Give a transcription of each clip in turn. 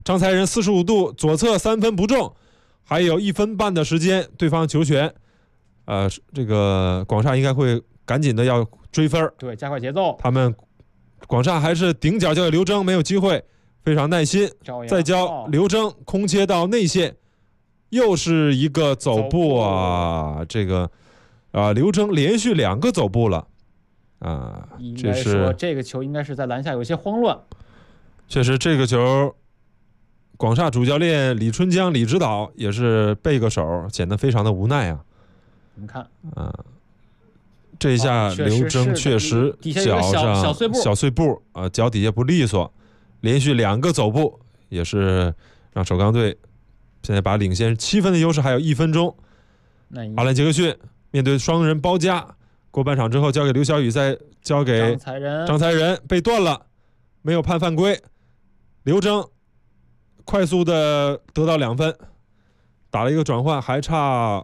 张才仁45度左侧3分不中，还有1分半的时间，对方球权，这个广厦应该会赶紧的要追分， 对，加快节奏。 他们广厦还是顶角交给刘铮，没有机会，非常耐心，再交刘铮空切到内线，又是一个走步啊，这个刘铮连续2个走步了啊， 应该说这个球应该是在篮下有些慌乱。 确实，这个球广厦主教练李春江李指导也是背个手，显得非常的无奈啊。 你看这一下刘铮确实脚上小碎步啊，脚底下不利索，连续2个走步，也是让首钢队现在把领先7分的优势还有1分钟。阿兰杰克逊面对双人包夹，过半场之后交给刘晓宇，再交给张才仁，被断了，没有判犯规。刘铮快速的得到2分，打了一个转换，还差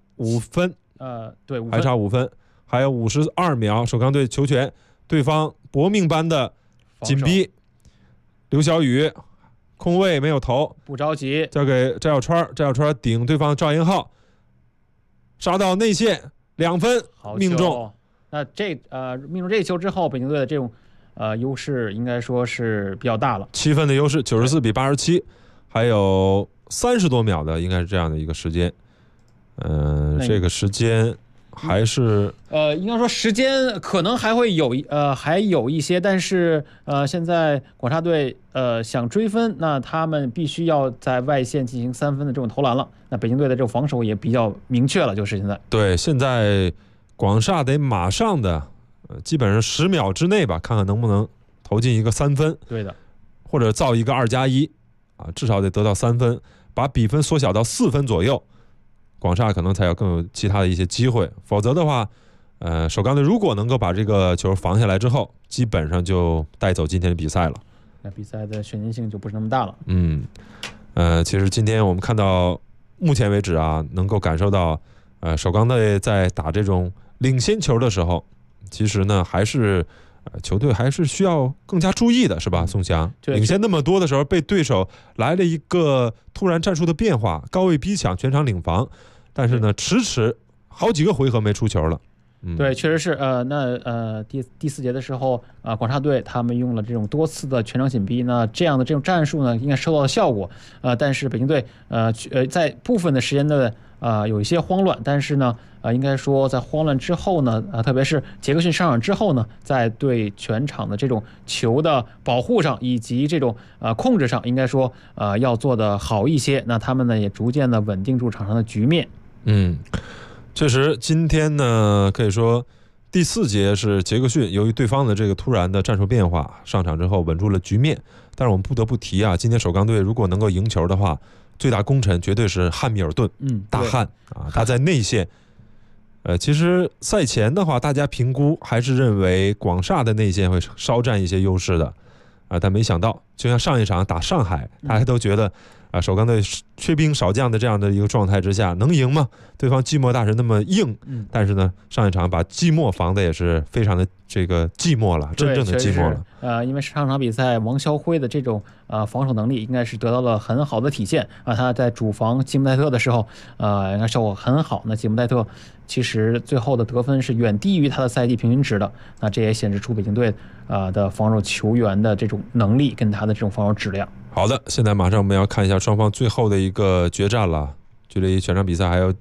5分。 对，5分， 还差5分，还有52秒，首钢队球权，对方搏命般的紧逼。刘晓宇空位没有投， 不着急， 交给翟小川，翟小川顶对方赵英浩，杀到内线2分，命中。 那命中这一球之后，北京队的这种优势应该说是比较大了 ，7分的优势，94比87，还有30多秒的应该是这样的一个时间。这个时间还是应该说时间可能还会还有一些，但是现在广厦队想追分，那他们必须要在外线进行3分的这种投篮了。那北京队的这种防守也比较明确了，就是现在。 对，现在广厦得马上的，基本上10秒之内吧，看看能不能投进一个3分。 对的， 或者造一个2+1啊，至少得得到3分，把比分缩小到4分左右。广厦可能才有更有其他的一些机会，否则的话，首钢队如果能够把这个球防下来之后，基本上就带走今天的比赛了。 那比赛的悬念性就不是那么大了。 其实今天我们看到目前为止啊，能够感受到，首钢队在打这种领先球的时候，其实呢还是。球队还是需要更加注意的，是吧？宋翔领先那么多的时候，被对手来了一个突然战术的变化，高位逼抢，全场领防，但是呢，迟迟好几个回合没出球了。 对，确实是。第4节的时候，广厦队他们用了这种多次的全场紧逼，那这样的这种战术呢，应该收到了效果。但是北京队在部分的时间的有一些慌乱，但是呢，应该说在慌乱之后呢，特别是杰克逊上场之后呢，在对全场的这种球的保护上以及这种控制上，应该说要做得好一些。那他们呢也逐渐的稳定住场上的局面。 确实，今天呢可以说第4节是杰克逊由于对方的这个突然的战术变化上场之后稳住了局面，但是我们不得不提啊，今天首钢队如果能够赢球的话，最大功臣绝对是汉密尔顿，大汉啊，他在内线。其实赛前的话，大家评估还是认为广厦的内线会稍占一些优势的，但没想到，就像上一场打上海，大家都觉得首钢队缺兵少将的这样的一个状态之下，能赢吗？对方寂寞大神那么硬，但是呢，上一场把寂寞防的也是非常的这个寂寞了，真正的寂寞了。 因为上场比赛王霄辉的这种防守能力应该是得到了很好的体现啊，他在主防吉姆戴特的时候，应该效果很好。那吉姆戴特其实最后的得分是远低于他的赛季平均值的，那这也显示出北京队的防守球员的这种能力跟他的这种防守质量。 好的，现在马上我们要看一下双方最后的一个决战了，距离全场比赛还有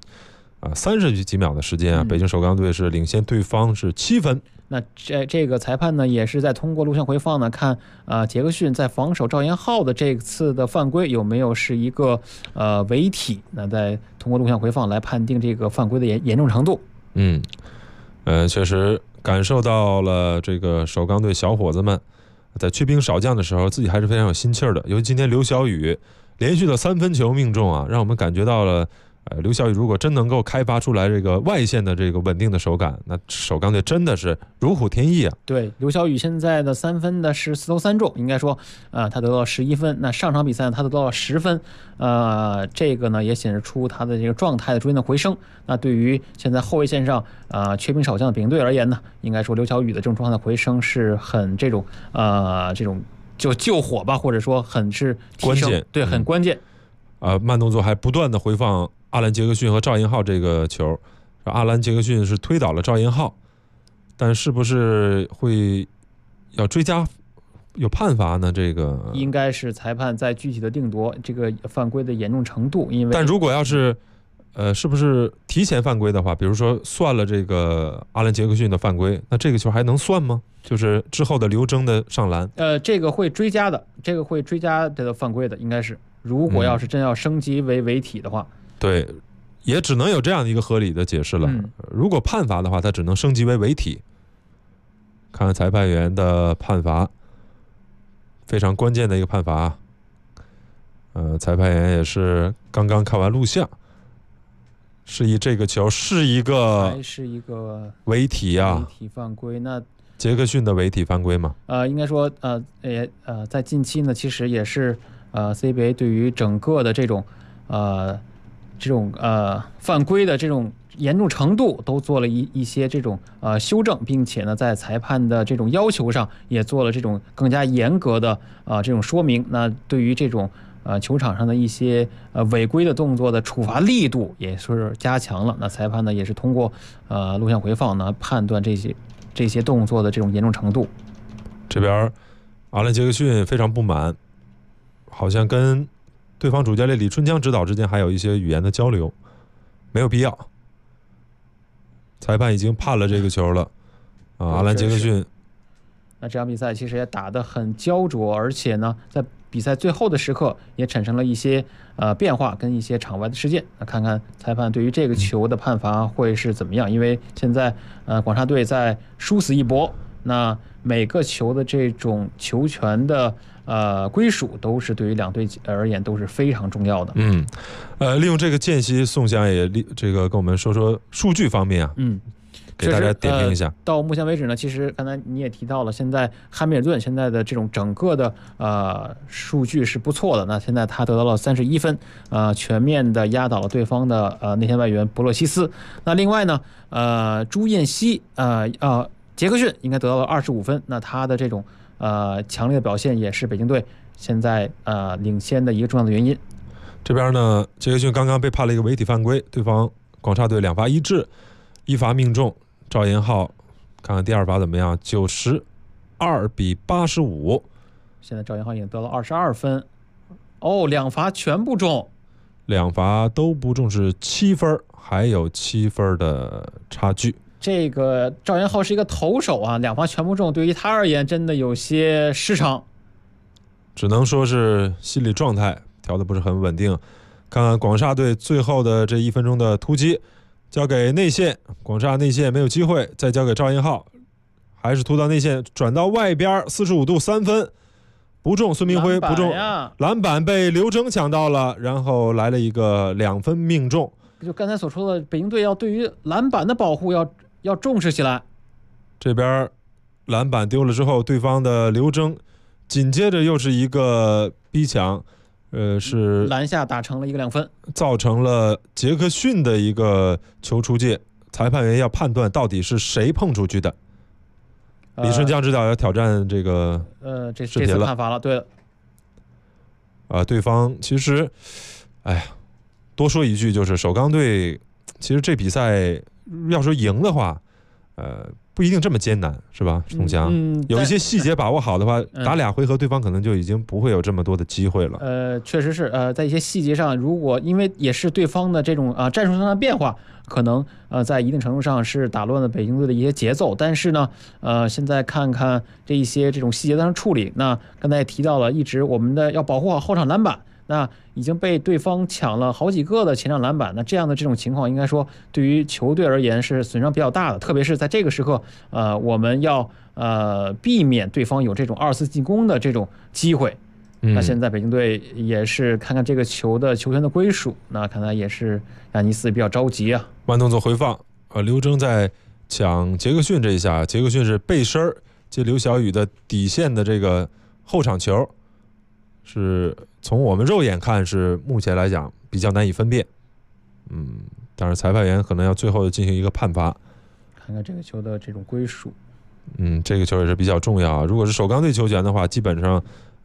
30几秒的时间啊，北京首钢队是领先对方是7分。 那这个裁判呢，也是在通过录像回放呢，看杰克逊在防守赵延浩的这次的犯规有没有是一个违体，那再通过录像回放来判定这个犯规的严重程度。 确实感受到了这个首钢队小伙子们在缺兵少将的时候，自己还是非常有心气儿的。尤其今天刘晓宇连续的3分球命中啊，让我们感觉到了。刘晓宇如果真能够开发出来这个外线的这个稳定的手感，那首钢队真的是如虎添翼啊！ 对，刘晓宇现在的3分的是4投3中，应该说，他得到了11分。那上场比赛他得到了10分，这个呢也显示出他的这个状态的逐渐的回升。那对于现在后卫线上缺兵少将的北京队而言呢，应该说刘晓宇的这种状态的回升是很这种就救火吧，或者说很是提升关键， 对，很关键。 慢动作还不断的回放阿兰·杰克逊和赵银浩这个球，阿兰·杰克逊是推倒了赵银浩，但是不是会要追加有判罚呢？这个应该是裁判在具体的定夺这个犯规的严重程度，因为但如果要是是不是提前犯规的话，比如说算了这个阿兰·杰克逊的犯规，那这个球还能算吗？就是之后的刘铮的上篮， 这个会追加的，这个会追加的犯规的，应该是如果要是真要升级为违体的话， 对，也只能有这样一个合理的解释了。如果判罚的话，它只能升级为违体。看看裁判员的判罚，非常关键的一个判罚。裁判员也是刚刚看完录像，示意这个球是一个还是一个违体啊， 违体犯规。那杰克逊的违体犯规吗？ 应该说在近期呢，其实也是CBA 对于整个的这种犯规的这种严重程度都做了一些这种修正，并且呢，在裁判的这种要求上也做了这种更加严格的这种说明。那对于这种球场上的一些违规的动作的处罚力度也是加强了。那裁判呢也是通过录像回放呢判断这些动作的这种严重程度。 这边阿兰·杰克逊非常不满，好像跟对方主教练李春江指导之间还有一些语言的交流，没有必要。裁判已经判了这个球了阿兰·杰克逊。 那这场比赛其实也打得很焦灼，而且呢，在比赛最后的时刻也产生了一些变化跟一些场外的事件。那看看裁判对于这个球的判罚会是怎么样？因为现在广厦队在殊死一搏，那每个球的这种球权的归属都是对于两队而言都是非常重要的。 利用这个间隙，宋翔也这个跟我们说说数据方面啊。给大家点评一下。 到目前为止呢，其实刚才你也提到了，现在汉密尔顿现在的这种整个的数据是不错的。那现在他得到了31分，全面的压倒了对方的内线外援博洛西斯。那另外呢，朱彦西杰克逊应该得到了25分。那他的这种强烈的表现也是北京队现在领先的一个重要的原因。 这边呢，杰克逊刚刚被判了一个违体犯规，对方广厦队2罚1掷，1罚命中。赵银浩看看第二罚怎么样，92比85。 现在赵银浩已经得了22分，两罚全部中 ，2罚都不中是7分，还有7分的差距。 这个赵银浩是一个投手啊，2罚全部中，对于他而言真的有些失常， 只能说是心理状态调得不是很稳定。看看广厦队最后的这1分钟的突击，交给内线，广厦内线没有机会，再交给赵银浩，还是突到内线，转到外边45度3分不中，孙明辉不中，篮板被刘铮抢到了，然后来了一个2分命中。 就刚才所说的，北京队要对于篮板的保护要重视起来。 这边篮板丢了之后，对方的刘铮紧接着又是一个逼抢，是篮下打成了一个2分， 造成了杰克逊的一个球出界。裁判员要判断到底是谁碰出去的。李春江指导要挑战这个这次判罚了，对了。对方其实，多说一句，就是首钢队其实这比赛要说赢的话，不一定这么艰难，是吧？宋翔，有一些细节把握好的话，打2回合，对方可能就已经不会有这么多的机会了。 确实是，在一些细节上，如果因为也是对方的这种战术上的变化，可能在一定程度上是打乱了北京队的一些节奏。但是呢，现在看看这一些这种细节上处理，那刚才也提到了，一直我们的要保护好后场篮板。那已经被对方抢了好几个的前场篮板，那这样的这种情况，应该说对于球队而言是损伤比较大的，特别是在这个时刻，我们要避免对方有这种2次进攻的这种机会。那现在北京队也是看看这个球的球权的归属，那看来也是亚尼斯比较着急啊。 慢动作回放，刘铮在抢杰克逊这一下，杰克逊是背身接刘晓宇的底线的这个后场球。是从我们肉眼看是目前来讲比较难以分辨，但是裁判员可能要最后进行一个判罚， 看看这个球的这种归属。 这个球也是比较重要啊。如果是首钢队球权的话，基本上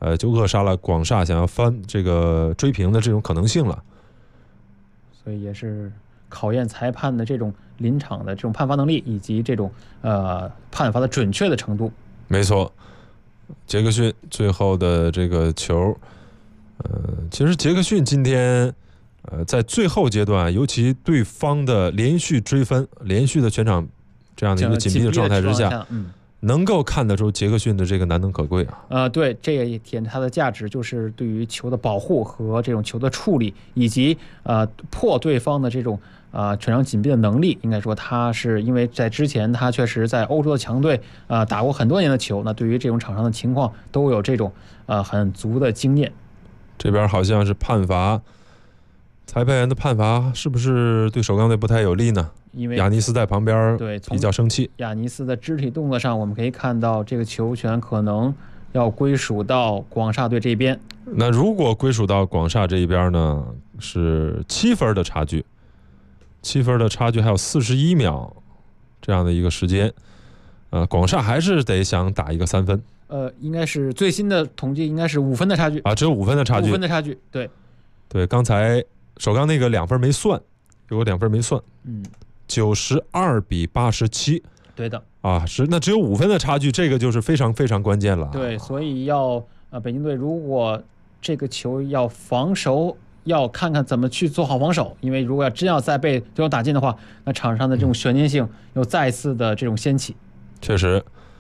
就扼杀了广厦想要翻这个追平的这种可能性了。 所以也是考验裁判的这种临场的这种判罚能力，以及这种判罚的准确的程度。 没错，杰克逊最后的这个球，其实杰克逊今天在最后阶段，尤其对方的连续追分、连续的全场这样的一个紧逼的状态之下，能够看得出杰克逊的这个难能可贵啊。 对，这也体现它的价值，就是对于球的保护和这种球的处理，以及破对方的这种全场紧逼的能力。应该说，他是因为在之前他确实在欧洲的强队打过很多年的球，那对于这种场上的情况都有这种很足的经验。 这边好像是判罚，裁判员的判罚是不是对首钢队不太有利呢？ 因为亚尼斯在旁边比较生气。 亚尼斯的肢体动作上，我们可以看到这个球权可能要归属到广厦队这边。 那如果归属到广厦这一边呢，是7分的差距，7分的差距还有41秒这样的一个时间。广厦还是得想打一个3分。 应该是最新的统计，应该是5分的差距啊， 只有5分的差距。 5分的差距，对， 刚才首钢那个2分没算，有个2分没算。92比87， 对的那只有5分的差距，这个就是非常非常关键了。 对，所以要北京队如果这个球要防守，要看看怎么去做好防守，因为如果真要再被对方打进的话，那场上的这种悬念性又再次的这种掀起。 确实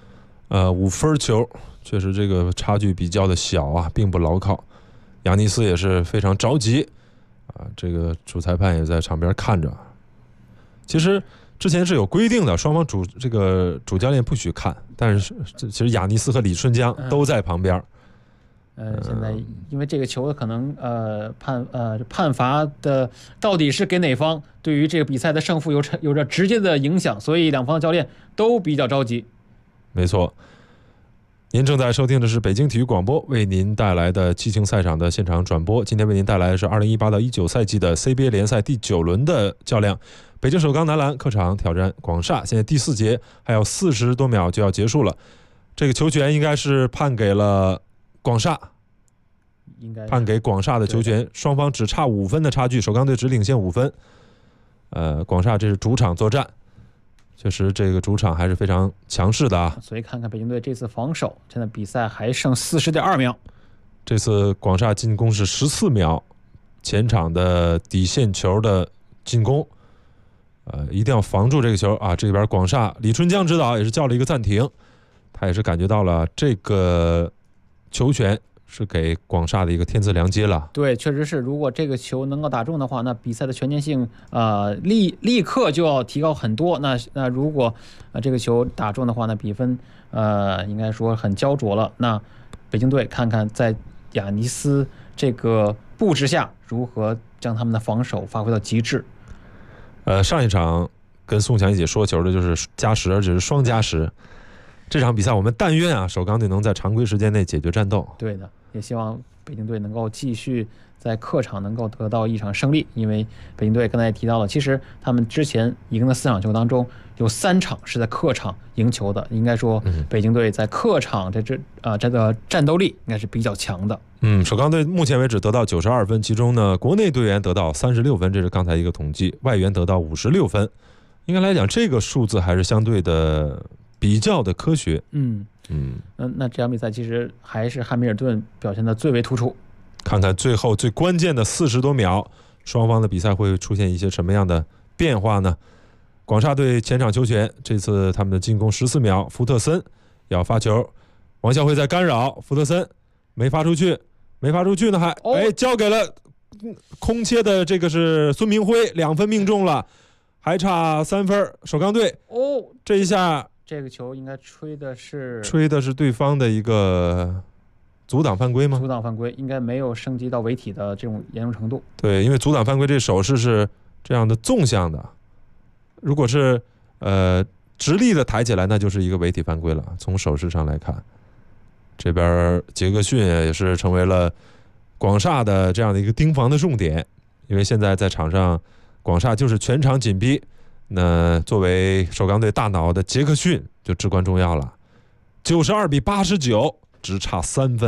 ，5分球确实这个差距比较的小啊，并不牢靠。亚尼斯也是非常着急这个主裁判也在场边看着。其实之前是有规定的，双方主教练不许看，但是其实亚尼斯和李春江都在旁边。 现在因为这个球可能判罚的到底是给哪方，对于这个比赛的胜负有着直接的影响，所以两方教练都比较着急。 没错，您正在收听的是北京体育广播为您带来的激情赛场的现场转播。今天为您带来的是2018到19赛季的 CBA 联赛第9轮的较量。北京首钢男篮客场挑战广厦，现在第4节还有40多秒就要结束了。这个球权应该是判给了广厦，判给广厦的球权，双方只差5分的差距，首钢队只领先5分。广厦这是主场作战，确实这个主场还是非常强势的啊。 所以看看北京队这次防守，现在比赛还剩40.2秒。 这次广厦进攻是14秒，前场的底线球的进攻。一定要防住这个球啊！这边广厦李春江指导也是叫了一个暂停，他也是感觉到了这个球权是给广厦的一个天赐良机了。 对，确实是，如果这个球能够打中的话，那比赛的全面性立刻就要提高很多。那如果这个球打中的话，那比分应该说很焦灼了。那北京队看看在亚尼斯这个布置下，如何将他们的防守发挥到极致。 上一场跟宋强一起说球的就是加时，而且是双加时。这场比赛我们但愿首钢队能在常规时间内解决战斗。 对的，也希望北京队能够继续在客场能够得到一场胜利。因为北京队刚才也提到了，其实他们之前赢的4场球当中，有3场是在客场赢球的。应该说，北京队在客场这个战斗力应该是比较强的。 首钢队目前为止得到92分，其中呢，国内队员得到36分，这是刚才一个统计，外援得到56分。应该来讲，这个数字还是相对的比较的科学。 那这场比赛其实还是汉密尔顿表现的最为突出。 看看最后最关键的40多秒，双方的比赛会出现一些什么样的变化呢？广厦队前场球权，这次他们的进攻14秒，福特森要发球，王孝辉在干扰，福特森没发出去呢，还交给了空切的这个是孙明辉，2分命中了，还差3分，首钢队这一下这个球应该吹的是对方的一个阻挡犯规吗？ 阻挡犯规，应该没有升级到违体的这种严重程度。 对，因为阻挡犯规这手势是这样的纵向的，如果是直立的抬起来，那就是一个违体犯规了。从手势上来看，这边杰克逊也是成为了广厦的这样的一个盯防的重点，因为现在在场上广厦就是全场紧逼，那作为首钢队大脑的杰克逊就至关重要了。92比89，只差3分，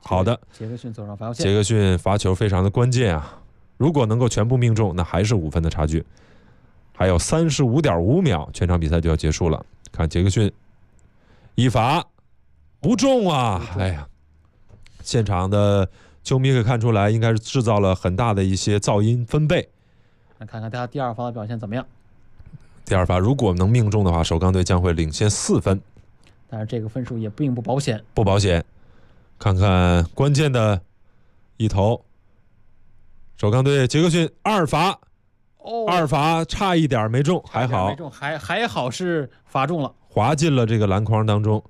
好的， 杰克逊走上罚球线， 杰克逊罚球非常的关键啊，如果能够全部命中，那还是5分的差距。还有35.5秒，全场比赛就要结束了。看杰克逊一罚不中啊！哎呀，现场的球迷可以看出来，应该是制造了很大的一些噪音分贝。 那看看他第二罚的表现怎么样？ 第二罚如果能命中的话，首钢队将会领先4分。 但是这个分数也并不保险， 不保险。看看关键的一投，首钢队杰克逊2罚。2罚差一点没中，还好， 还好是罚中了， 滑进了这个篮筐当中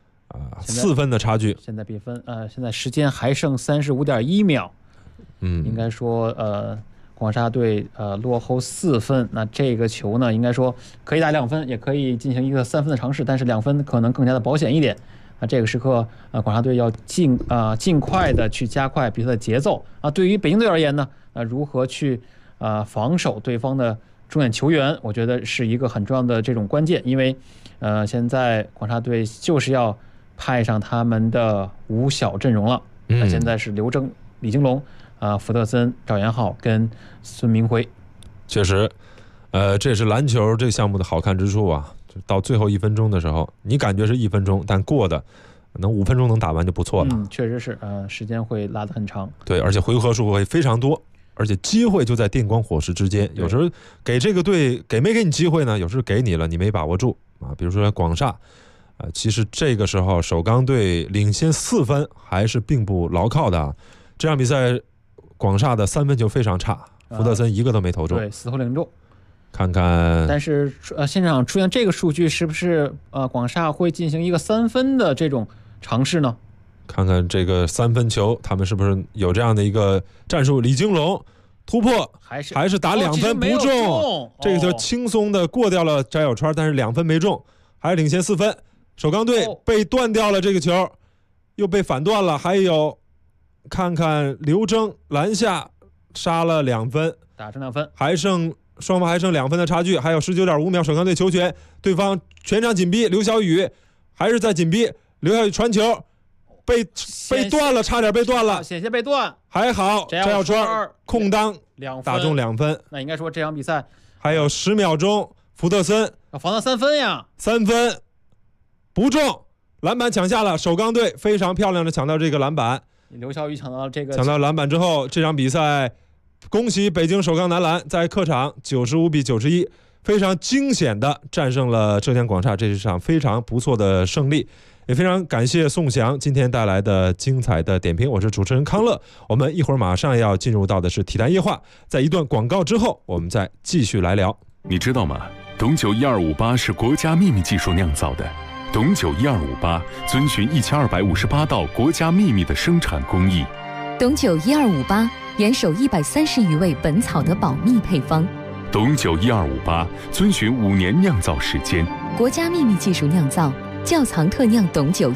，4分的差距。 现在比分现在时间还剩35.1秒，应该说广厦队落后4分，那这个球呢，应该说可以打2分，也可以进行一个3分的尝试，但是2分可能更加的保险一点。那这个时刻广厦队要尽快的去加快比赛的节奏啊。对于北京队而言呢，如何去防守对方的重点球员，我觉得是一个很重要的这种关键，因为现在广厦队就是要派上他们的5小阵容了。那现在是刘铮、李金龙、福特森、赵元浩跟孙铭徽。 确实，这也是篮球这个项目的好看之处啊。到最后1分钟的时候，你感觉是1分钟，但过的能5分钟能打完就不错了。 确实是，时间会拉得很长。 对，而且回合数会非常多。而且机会就在电光火石之间，有时候给这个队给没给你机会呢？有时候给你了，你没把握住啊。比如说广厦，其实这个时候首钢队领先4分还是并不牢靠的啊。这场比赛广厦的3分球非常差，福特森一个都没投中， 对，死活领中。 看看， 但是现场出现这个数据，是不是广厦会进行一个3分的这种尝试呢？ 看看这个3分球，他们是不是有这样的一个战术？李金龙突破，还是打2分不中，这个球轻松的过掉了翟小川，但是2分没中，还是领先4分。首钢队被断掉了这个球，又被反断了。还有，看看刘铮篮下杀了2分， 打成2分， 双方还剩2分的差距，还有19.5秒，首钢队球权，对方全场紧逼，刘晓宇还是在紧逼，刘晓宇传球。被断了，差点被断了， 险些被断， 还好翟小川空当打中2分。 那应该说这场比赛还有10秒钟，福特森防到3分呀 ，3分不中，篮板抢下了，首钢队非常漂亮的抢到这个篮板。 刘晓宇抢到篮板之后，这场比赛恭喜北京首钢男篮在客场95-91，非常惊险的战胜了浙江广厦，这是场非常不错的胜利。也非常感谢宋翔今天带来的精彩的点评，我是主持人康乐。我们一会儿马上要进入到的是体坛夜话，在一段广告之后，我们再继续来聊。 你知道吗？董酒1258是国家秘密技术酿造的，董酒1258遵循1258道国家秘密的生产工艺。 董酒1258严守130余味本草的保密配方。 董酒1258遵循5年酿造时间， 国家秘密技术酿造。窖藏特酿董酒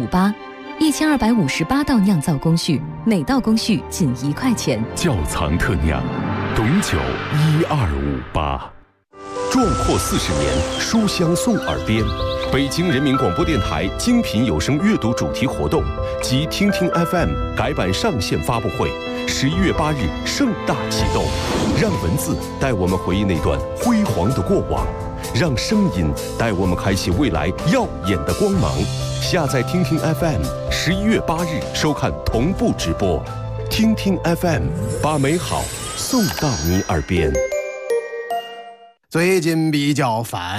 1258，1258道酿造工序，每道工序仅1块钱。 窖藏特酿董酒1258。 壮阔40年，书香送耳边。北京人民广播电台精品有声阅读主题活动及听听 FM 改版上线发布会，11月8日盛大启动。让文字带我们回忆那段辉煌的过往，让声音带我们开启未来耀眼的光芒。下载听听 FM，11月8日收看同步直播。听听 FM， 把美好送到你耳边。 最近比较烦，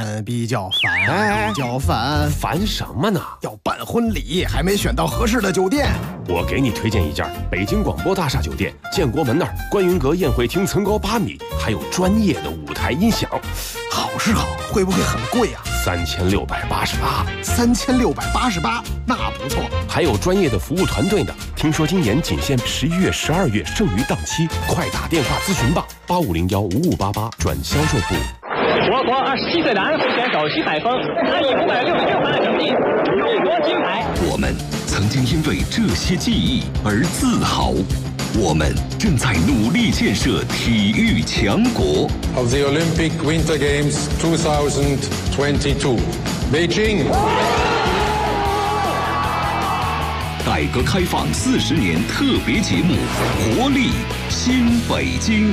烦什么呢？ 要办婚礼，还没选到合适的酒店。 我给你推荐一家北京广播大厦酒店，建国门那儿观云阁宴会厅层高8米，还有专业的舞台音响。 好是好，会不会很贵啊 ？3688， 那不错。 还有专业的服务团队呢。听说今年仅限11月、12月，剩余档期，快打电话咨询吧，85015588转销售部。 我国27岁男会选手徐海峰，他以566分的成绩荣夺金牌。 我们曾经因为这些记忆而自豪，我们正在努力建设体育强国。 Of the Olympic Winter Games 2022, Beijing. 改革开放40年特别节目《活力新北京》。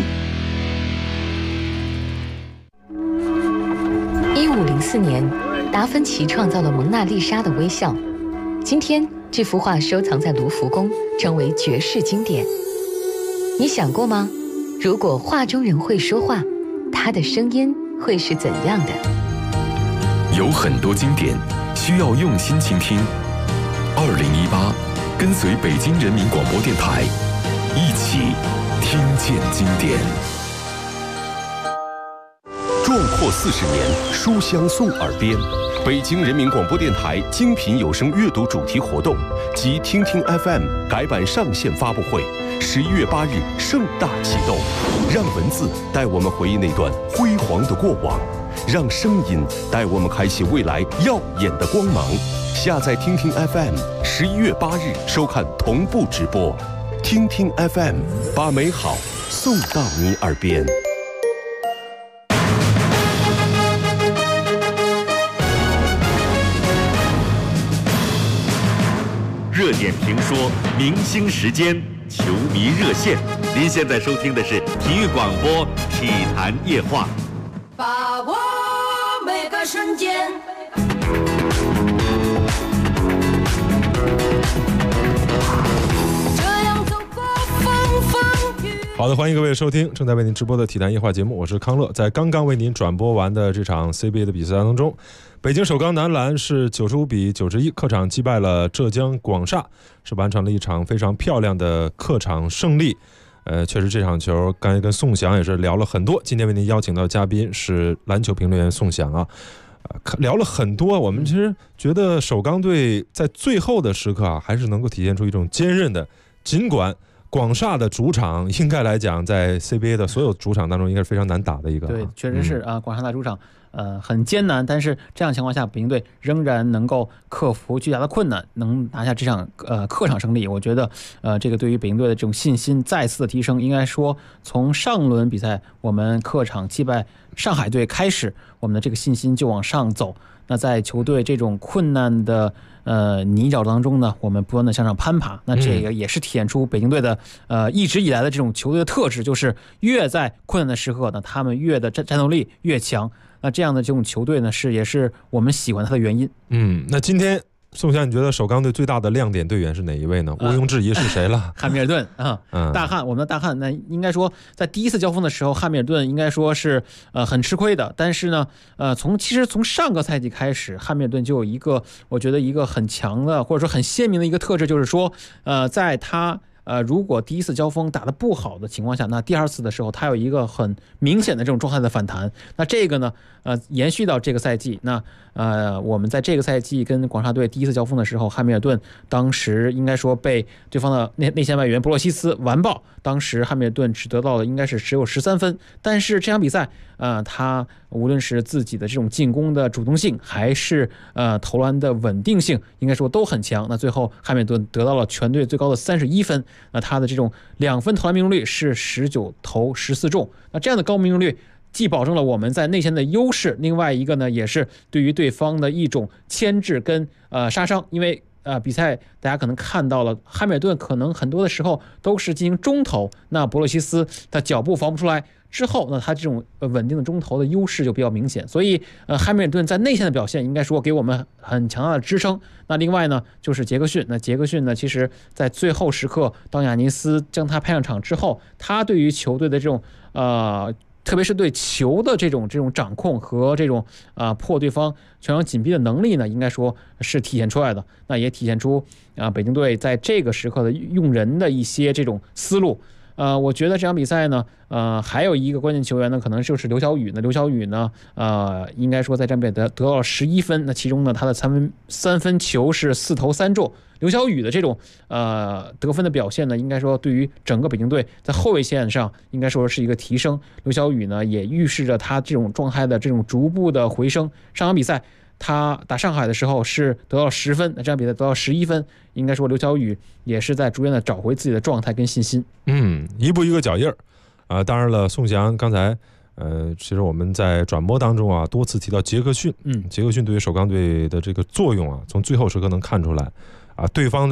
1504年，达芬奇创造了蒙娜丽莎的微笑。今天，这幅画收藏在卢浮宫，成为绝世经典。你想过吗？如果画中人会说话，他的声音会是怎样的？ 有很多经典需要用心倾听。2018，跟随北京人民广播电台，一起听见经典。 壮阔40年，书香送耳边。北京人民广播电台精品有声阅读主题活动及听听 FM 改版上线发布会，11月8日盛大启动。让文字带我们回忆那段辉煌的过往，让声音带我们开启未来耀眼的光芒。下载听听 FM，11月8日收看同步直播。听听 FM， 把美好送到你耳边。 热点评说，明星时间，球迷热线。您现在收听的是体育广播《体坛夜话》。 把握每个瞬间。 好的，欢迎各位收听正在为您直播的体坛夜话节目，我是康乐。在刚刚为您转播完的这场 CBA 的比赛当中，北京首钢男篮是95比91客场击败了浙江广厦，是完成了一场非常漂亮的客场胜利。确实这场球刚才跟宋翔也是聊了很多，今天为您邀请到的嘉宾是篮球评论员宋翔啊。聊了很多，我们其实觉得首钢队在最后的时刻啊，还是能够体现出一种坚韧的，尽管广厦的主场应该来讲，在 CBA 的所有主场当中，应该是非常难打的一个。 对，确实是啊，广厦大主场，很艰难，但是这样情况下，北京队仍然能够克服巨大的困难，能拿下这场客场胜利。我觉得，这个对于北京队的这种信心再次的提升，应该说从上轮比赛我们客场击败上海队开始，我们的这个信心就往上走。那在球队这种困难的泥沼当中呢，我们不断的向上攀爬，那这个也是体现出北京队的一直以来的这种球队的特质，就是越在困难的时刻呢，他们越的战斗力越强。那这样的这种球队呢，也是我们喜欢它的原因。 那今天宋翔，你觉得首钢队最大的亮点队员是哪一位呢？毋庸置疑是谁了？ 汉密尔顿啊，大汉，我们的大汉。那应该说，在第一次交锋的时候，汉密尔顿应该说是很吃亏的。但是呢，其实从上个赛季开始，汉密尔顿就有一个，我觉得一个很强的或者说很鲜明的一个特质，就是说，在他如果第一次交锋打得不好的情况下，那第二次的时候，他有一个很明显的这种状态的反弹。那这个呢，延续到这个赛季，那我们在这个赛季跟广厦队第一次交锋的时候，汉密尔顿当时应该说被对方的内线外援博洛西斯完爆，当时汉密尔顿只得到了应该是只有13分，但是这场比赛他无论是自己的这种进攻的主动性，还是投篮的稳定性，应该说都很强。那最后汉密尔顿得到了全队最高的31分，那他的这种2分投篮命中率是19投14中，那这样的高命中率既保证了我们在内线的优势，另外一个呢，也是对于对方的一种牵制跟杀伤。因为比赛大家可能看到了，汉密尔顿可能很多的时候都是进行中投，那博洛西斯他脚步防不出来之后，那他这种稳定的中投的优势就比较明显，所以汉密尔顿在内线的表现应该说给我们很强大的支撑。那另外呢，就是杰克逊，那杰克逊呢，其实在最后时刻，当亚尼斯将他派上场之后，他对于球队的这种特别是对球的这种掌控和这种破对方全场紧逼的能力呢，应该说是体现出来的。那也体现出北京队在这个时刻的用人的一些这种思路。我觉得这场比赛呢，还有一个关键球员呢，可能就是刘晓宇。那刘晓宇呢，应该说在这场比赛得到了11分。那其中呢，他的三分球是4投3中。刘晓宇的这种得分的表现呢，应该说对于整个北京队在后卫线上应该说是一个提升。刘晓宇呢，也预示着他这种状态的这种逐步的回升。上场比赛他打上海的时候是得到了10分，那这场比赛得到11分，应该说刘晓宇也是在逐渐的找回自己的状态跟信心。 一步一个脚印儿当然了，宋翔刚才其实我们在转播当中啊多次提到杰克逊，杰克逊对于首钢队的这个作用啊，从最后时刻能看出来对方的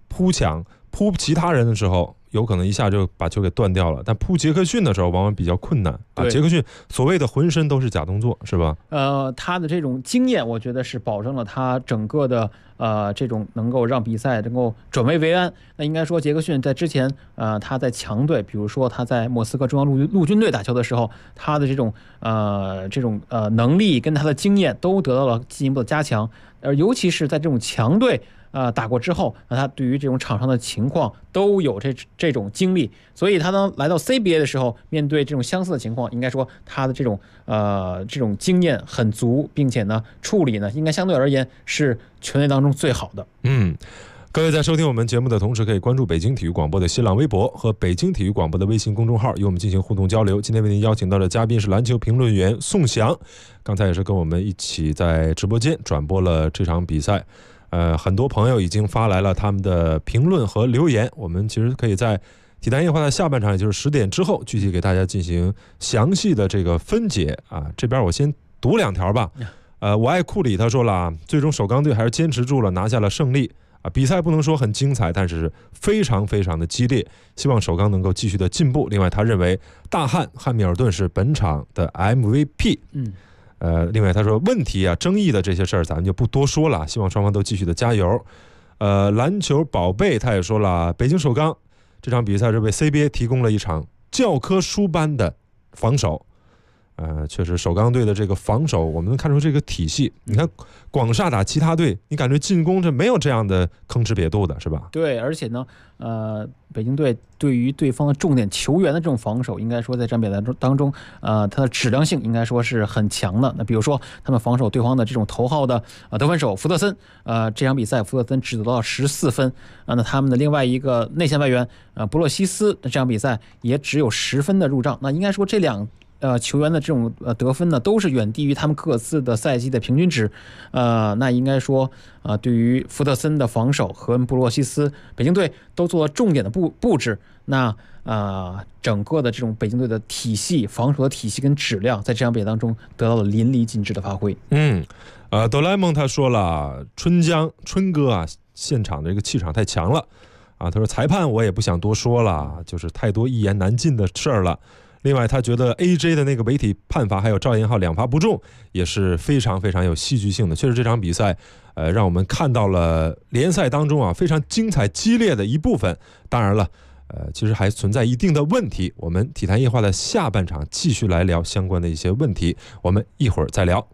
扑抢扑其他人的时候，有可能一下就把球给断掉了，但扑杰克逊的时候往往比较困难啊。杰克逊所谓的浑身都是假动作，是吧？ 他的这种经验，我觉得是保证了他整个的这种能够让比赛能够转危为安。那应该说，杰克逊在之前他在强队，比如说他在莫斯科中央陆军队打球的时候，他的这种能力跟他的经验都得到了进一步的加强，尤其是在这种强队打过之后，那他对于这种场上的情况都有这种经历，所以他当来到 CBA 的时候，面对这种相似的情况，应该说他的这种经验很足，并且呢处理呢应该相对而言是全队当中最好的。 各位在收听我们节目的同时，可以关注北京体育广播的新浪微博和北京体育广播的微信公众号，与我们进行互动交流。今天为您邀请到的嘉宾是篮球评论员宋翔，刚才也是跟我们一起在直播间转播了这场比赛。很多朋友已经发来了他们的评论和留言，我们其实可以在体坛夜话的下半场，也就是10点之后，具体给大家进行详细的这个分解啊。这边我先读2条吧。我爱库里他说了，最终首钢队还是坚持住了，拿下了胜利啊。比赛不能说很精彩，但是非常非常的激烈，希望首钢能够继续的进步。另外他认为大汉汉密尔顿是本场的 MVP。另外他说问题啊争议的这些事儿咱们就不多说了，希望双方都继续的加油。篮球宝贝他也说了，北京首钢这场比赛是为 CBA 提供了一场教科书般的防守。确实首钢队的这个防守我们能看出这个体系，你看广厦打其他队，你感觉进攻这没有这样的吭哧瘪肚的，是吧？对，而且呢北京队对于对方的重点球员的这种防守，应该说在这场比赛当中它的质量性应该说是很强的。那比如说他们防守对方的这种头号的得分手福特森，这场比赛福特森只得到14分，那他们的另外一个内线外援布洛西斯这场比赛也只有10分的入账。那应该说这两球员的这种得分呢，都是远低于他们各自的赛季的平均值。那应该说对于福特森的防守和布洛西斯，北京队都做了重点的布置。那整个的这种北京队的体系，防守的体系跟质量，在这场比赛当中得到了淋漓尽致的发挥。哆啦 A 梦他说了，春哥啊，现场的这个气场太强了啊。他说裁判我也不想多说了，就是太多一言难尽的事儿了。另外他觉得 AJ 的那个违体判罚还有赵彦浩2罚不中也是非常非常有戏剧性的。确实这场比赛让我们看到了联赛当中啊非常精彩激烈的一部分。当然了其实还存在一定的问题，我们体坛夜话的下半场继续来聊相关的一些问题，我们一会儿再聊。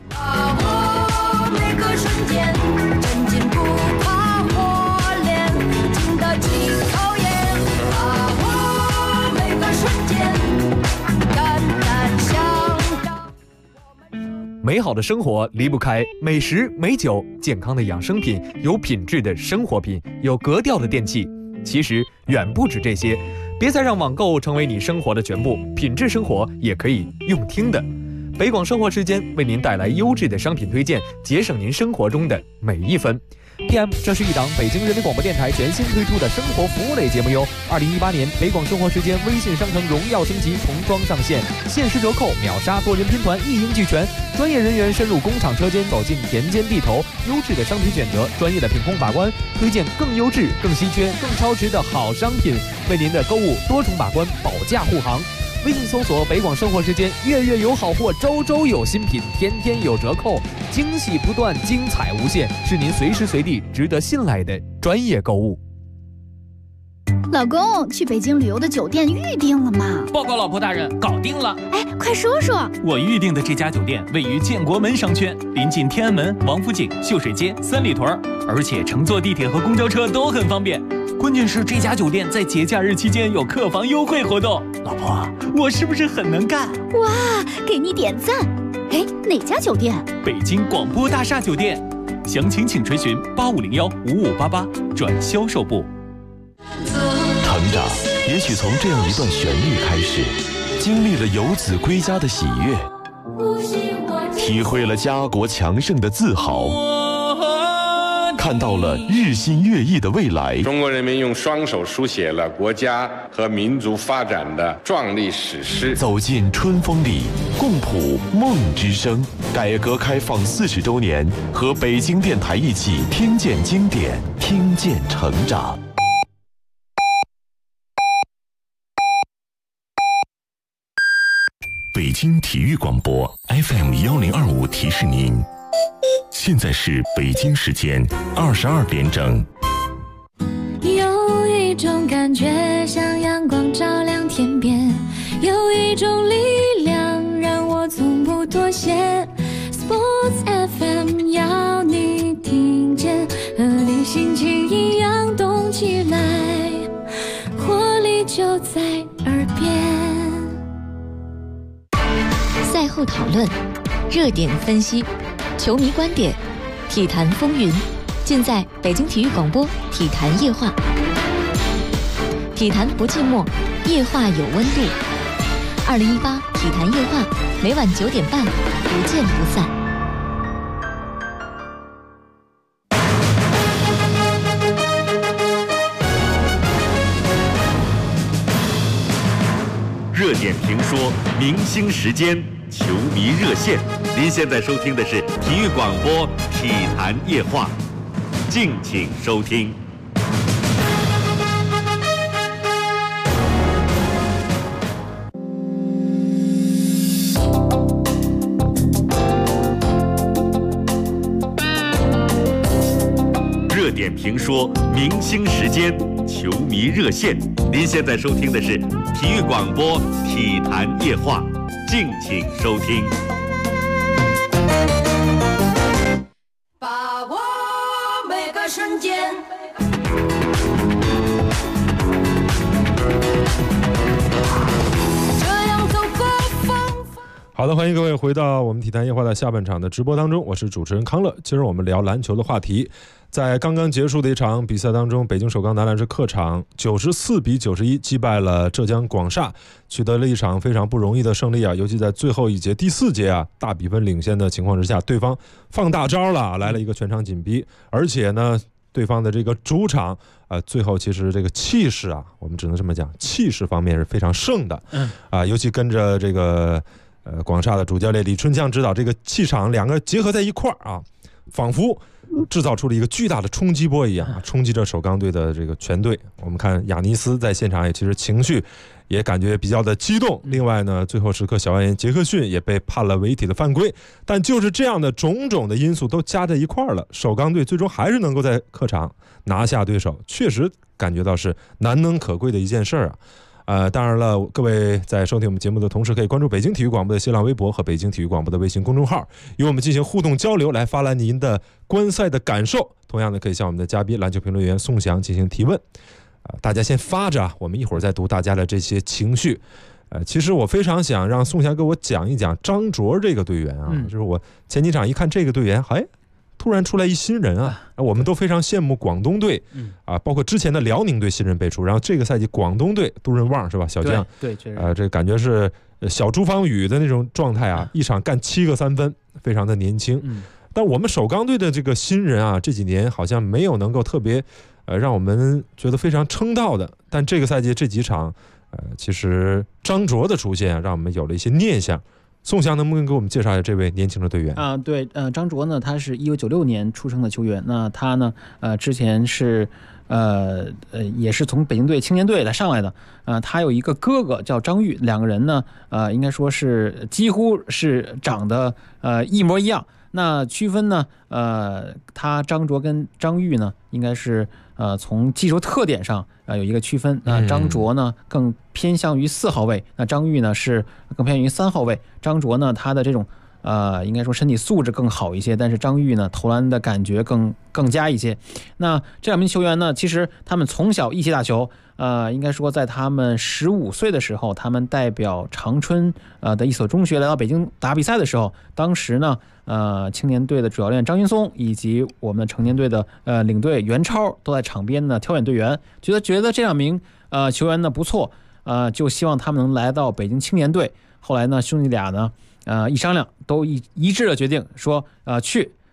每个瞬间真金不怕火炼，经得起考验，把握每个瞬间美好的生活离不开美食美酒，健康的养生品，有品质的生活品，有格调的电器。其实远不止这些，别再让网购成为你生活的全部，品质生活也可以用听的。北广生活时间为您带来优质的商品推荐，节省您生活中的每一分。PM， 这是一档北京人民广播电台全新推出的生活服务类节目哟。2018年北广生活时间微信商城荣耀升级重装上线，限时折扣，秒杀多人拼团，一应俱全。专业人员深入工厂车间，走进田间地头，优质的商品选择，专业的品控把关，推荐更优质、更稀缺、更超值的好商品，为您的购物多重把关，保驾护航。微信搜索北广生活时间，月月有好货，周周有新品，天天有折扣，惊喜不断，精彩无限，是您随时随地值得信赖的专业购物。 老公，去北京旅游的酒店预定了吗？ 报告老婆大人，搞定了。 哎，快说说。 我预定的这家酒店位于建国门商圈，临近天安门、王府井、秀水街、三里屯，而且乘坐地铁和公交车都很方便。关键是这家酒店在节假日期间有客房优惠活动。老婆，我是不是很能干？ 哇，给你点赞。哎，哪家酒店？ 北京广播大厦酒店。详情请垂询8501-5588转销售部。 成长也许从这样一段旋律开始，经历了游子归家的喜悦，体会了家国强盛的自豪， 看到了日新月异的未来。 中国人民用双手书写了国家和民族发展的壮丽史诗。 走进春风里，共谱梦之声。改革开放40周年，和北京电台一起听见经典，听见成长。北京体育广播 FM1025提示您，现在是北京时间22点整。 有一种感觉像阳光照亮天边，有一种力量让我从不妥协。Sports FM 要你听见，和你心情一样动起来，活力就在耳边。 赛后讨论，热点分析，球迷观点，体坛风云，尽在北京体育广播体坛夜话。体坛不寂寞，夜话有温度。2018体坛夜话，每晚9点半，不见不散。 热点评说，明星时间，球迷热线。您现在收听的是体育广播体坛夜话，敬请收听。热点评说，明星时间，球迷热线。您现在收听的是体育广播体坛夜话，敬请收听。 把握每个瞬间。 好的，欢迎各位回到我们体坛夜话的下半场的直播当中，我是主持人康乐。今儿我们聊篮球的话题。在刚刚结束的一场比赛当中，北京首钢男篮是客场94比91击败了浙江广厦，取得了一场非常不容易的胜利啊！尤其在最后一节第4节啊，大比分领先的情况之下，对方放大招了，来了一个全场紧逼，而且呢，对方的这个主场最后其实这个气势啊，我们只能这么讲，气势方面是非常盛的尤其跟着这个广厦的主教练李春江指导，这个气场两个结合在一块儿啊，仿佛制造出了一个巨大的冲击波一样，冲击着首钢队的这个全队。我们看亚尼斯在现场也其实情绪也感觉比较的激动。另外呢，最后时刻小外援杰克逊也被判了违体的犯规。但就是这样的种种的因素都加在一块儿了，首钢队最终还是能够在客场拿下对手，确实感觉到是难能可贵的一件事儿啊。当然了，各位在收听我们节目的同时，可以关注北京体育广播的新浪微博和北京体育广播的微信公众号，与我们进行互动交流，来发来您的观赛的感受。同样的，可以向我们的嘉宾篮球评论员宋翔进行提问。大家先发着，我们一会儿再读大家的这些情绪。其实我非常想让宋翔给我讲一讲张卓这个队员啊，就是我前几场一看这个队员，突然出来一新人啊，我们都非常羡慕广东队包括之前的辽宁队新人辈出，然后这个赛季广东队杜润旺是吧，小将， 对，确实这感觉是小朱芳雨的那种状态啊，一场干7个3分，非常的年轻。但我们首钢队的这个新人啊，这几年好像没有能够特别让我们觉得非常称道的，但这个赛季这几场其实张卓的出现让我们有了一些念想。宋翔能不能给我们介绍一下这位年轻的队员啊？对，张卓呢，他是1996年出生的球员。那他呢，之前是也是从北京队青年队来上来的。他有一个哥哥叫张玉，两个人呢，应该说是几乎是长得一模一样。那区分呢，他张卓跟张玉呢，应该是从技术特点上有一个区分。那张卓呢更偏向于4号位，那张玉呢是更偏向于3号位。张卓呢，他的这种应该说身体素质更好一些，但是张玉呢投篮的感觉更佳一些。那这两名球员呢，其实他们从小一起打球，应该说在他们15岁的时候，他们代表长春的一所中学来到北京打比赛的时候，当时呢青年队的主教练张云松以及我们成年队的领队袁超都在场边呢挑选队员，觉得这两名球员呢不错，就希望他们能来到北京青年队。后来呢兄弟俩呢一商量，都一致的决定说去。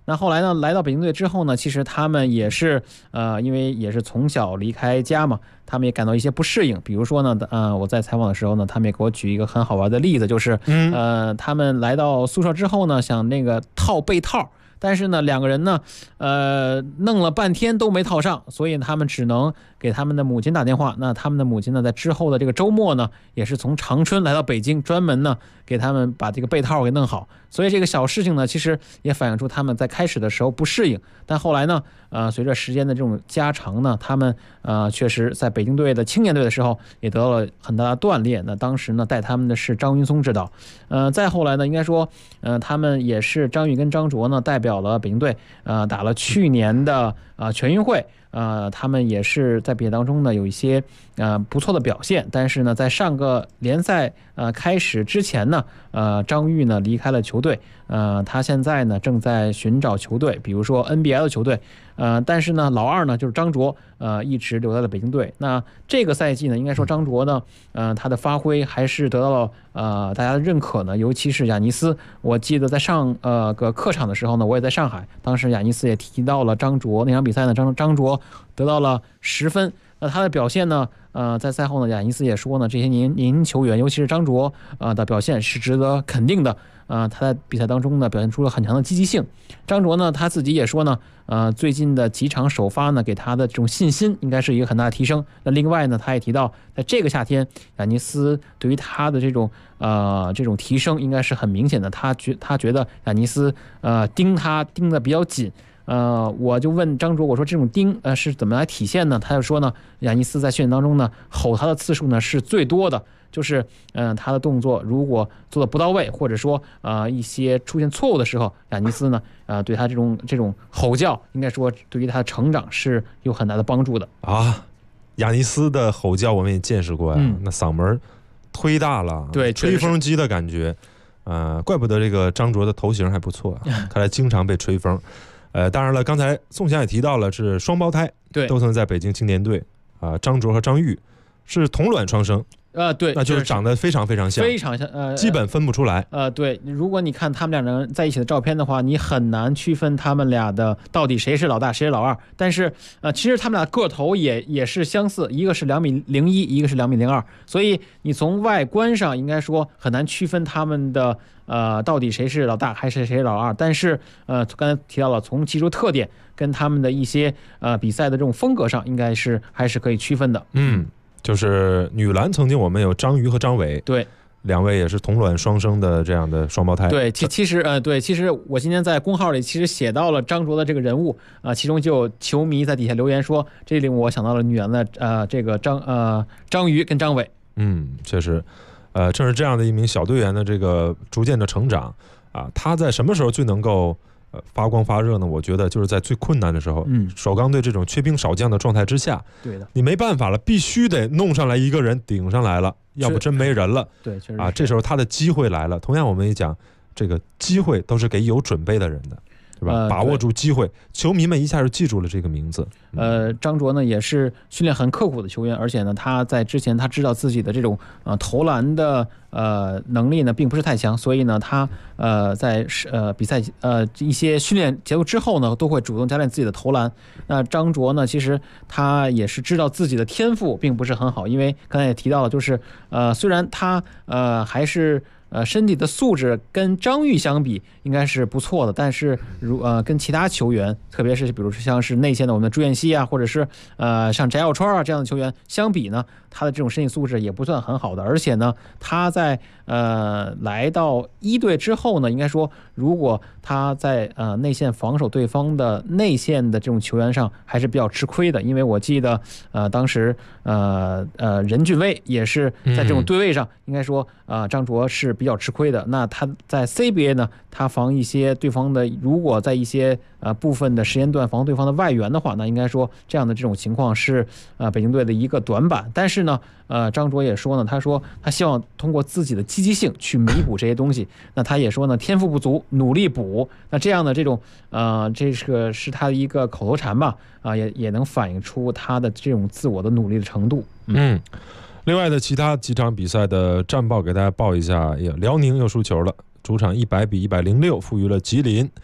那后来呢，来到北京队之后呢，其实他们也是因为也是从小离开家嘛，他们也感到一些不适应。比如说呢，我在采访的时候呢，他们也给我举一个很好玩的例子，就是他们来到宿舍之后呢，想那个套被套。但是呢，两个人呢，弄了半天都没套上，所以他们只能给他们的母亲打电话。那他们的母亲呢，在之后的这个周末呢，也是从长春来到北京，专门呢给他们把这个被套给弄好。所以这个小事情呢，其实也反映出他们在开始的时候不适应，但后来呢，随着时间的这种加长呢，他们确实在北京队的青年队的时候也得到了很大的锻炼。那当时呢，带他们的是张云松指导。再后来呢，应该说，他们也是张宇跟张卓呢代表了北京队，打了去年的全运会。他们也是在比赛当中呢有一些不错的表现，但是呢，在上个联赛开始之前呢，张玉呢离开了球队，他现在呢正在寻找球队，比如说 NBL 的球队，但是呢，老二呢就是张卓，一直留在了北京队。那这个赛季呢，应该说张卓呢，他的发挥还是得到了大家的认可呢，尤其是亚尼斯。我记得在上个客场的时候呢，我也在上海，当时亚尼斯也提到了张卓那场比赛呢，张卓得到了10分。那他的表现呢，在赛后呢，亚尼斯也说呢，这些年轻球员，尤其是张卓的表现是值得肯定的。他在比赛当中呢，表现出了很强的积极性。张卓呢，他自己也说呢，最近的几场首发呢，给他的这种信心应该是一个很大的提升。那另外呢，他也提到，在这个夏天，亚尼斯对于他的这种提升应该是很明显的。他觉得亚尼斯盯得比较紧。我就问张卓，我说这种盯是怎么来体现呢？他就说呢，亚尼斯在训练当中呢，吼他的次数呢是最多的，就是他的动作如果做的不到位，或者说一些出现错误的时候，亚尼斯呢对他这种吼叫，应该说对于他的成长是有很大的帮助的啊。亚尼斯的吼叫我们也见识过呀，那嗓门忒大了， 对， 吹风机的感觉，怪不得这个张卓的头型还不错，看来经常被吹风。当然了，刚才宋翔也提到了是双胞胎， 对， 都曾在北京青年队张卓和张玉是同卵双生。 对， 那就是长得非常非常像， 非常像， 基本分不出来。 对，如果你看他们两人在一起的照片的话，你很难区分他们俩的到底谁是老大，谁是老二。但是其实他们俩个头也是相似，一个是2.01米，一个是2.02米，所以你从外观上应该说很难区分他们的到底谁是老大还是谁是老二。但是刚才提到了，从技术特点跟他们的一些比赛的这种风格上，应该是还是可以区分的。 就是女篮曾经我们有张瑜和张伟， 对， 两位也是同卵双生的这样的双胞胎。 对，其实我今天在公号里其实写到了张卓的这个人物其中就有球迷在底下留言说，这令我想到了女篮的这个张瑜跟张伟。 确实，正是这样的一名小队员的这个逐渐的成长他在什么时候最能够发光发热呢？我觉得就是在最困难的时候，首钢队这种缺兵少将的状态之下， 对的， 你没办法了，必须得弄上来一个人顶上来了，要不真没人了。 对，确实这时候他的机会来了。同样，我们也讲，这个机会都是给有准备的人的，对吧？把握住机会，球迷们一下就记住了这个名字。 张卓呢也是训练很刻苦的球员，而且呢他在之前他知道自己的这种投篮的能力呢并不是太强，所以呢他在比赛一些训练结束之后呢，都会主动加练自己的投篮。那张卓呢，其实他也是知道自己的天赋并不是很好，因为刚才也提到了，就是虽然他还是身体的素质跟张玉相比应该是不错的，但是跟其他球员，特别是比如说像是内线的我们的朱彦西或者是像翟耀川这样的球员相比呢，他的这种身体素质也不算很好的。而且呢，他在来到一队之后呢，应该说如果他在内线防守对方的内线的这种球员上还是比较吃亏的，因为我记得当时任俊威也是在这种对位上，应该说张卓是比较吃亏的。那他在 CBA 呢，他防一些对方的，如果在一些部分的时间段防对方的外援的话，那应该说这样的这种情况是北京队的一个短板。但是呢，张卓也说呢，他说他希望通过自己的积极性去弥补这些东西。那他也说呢，天赋不足，努力补。那这样的这种这个是他的一个口头禅吧，也能反映出他的这种自我的努力的程度。 另外的其他几场比赛的战报给大家报一下，辽宁又输球了，主场100-106负于了吉林。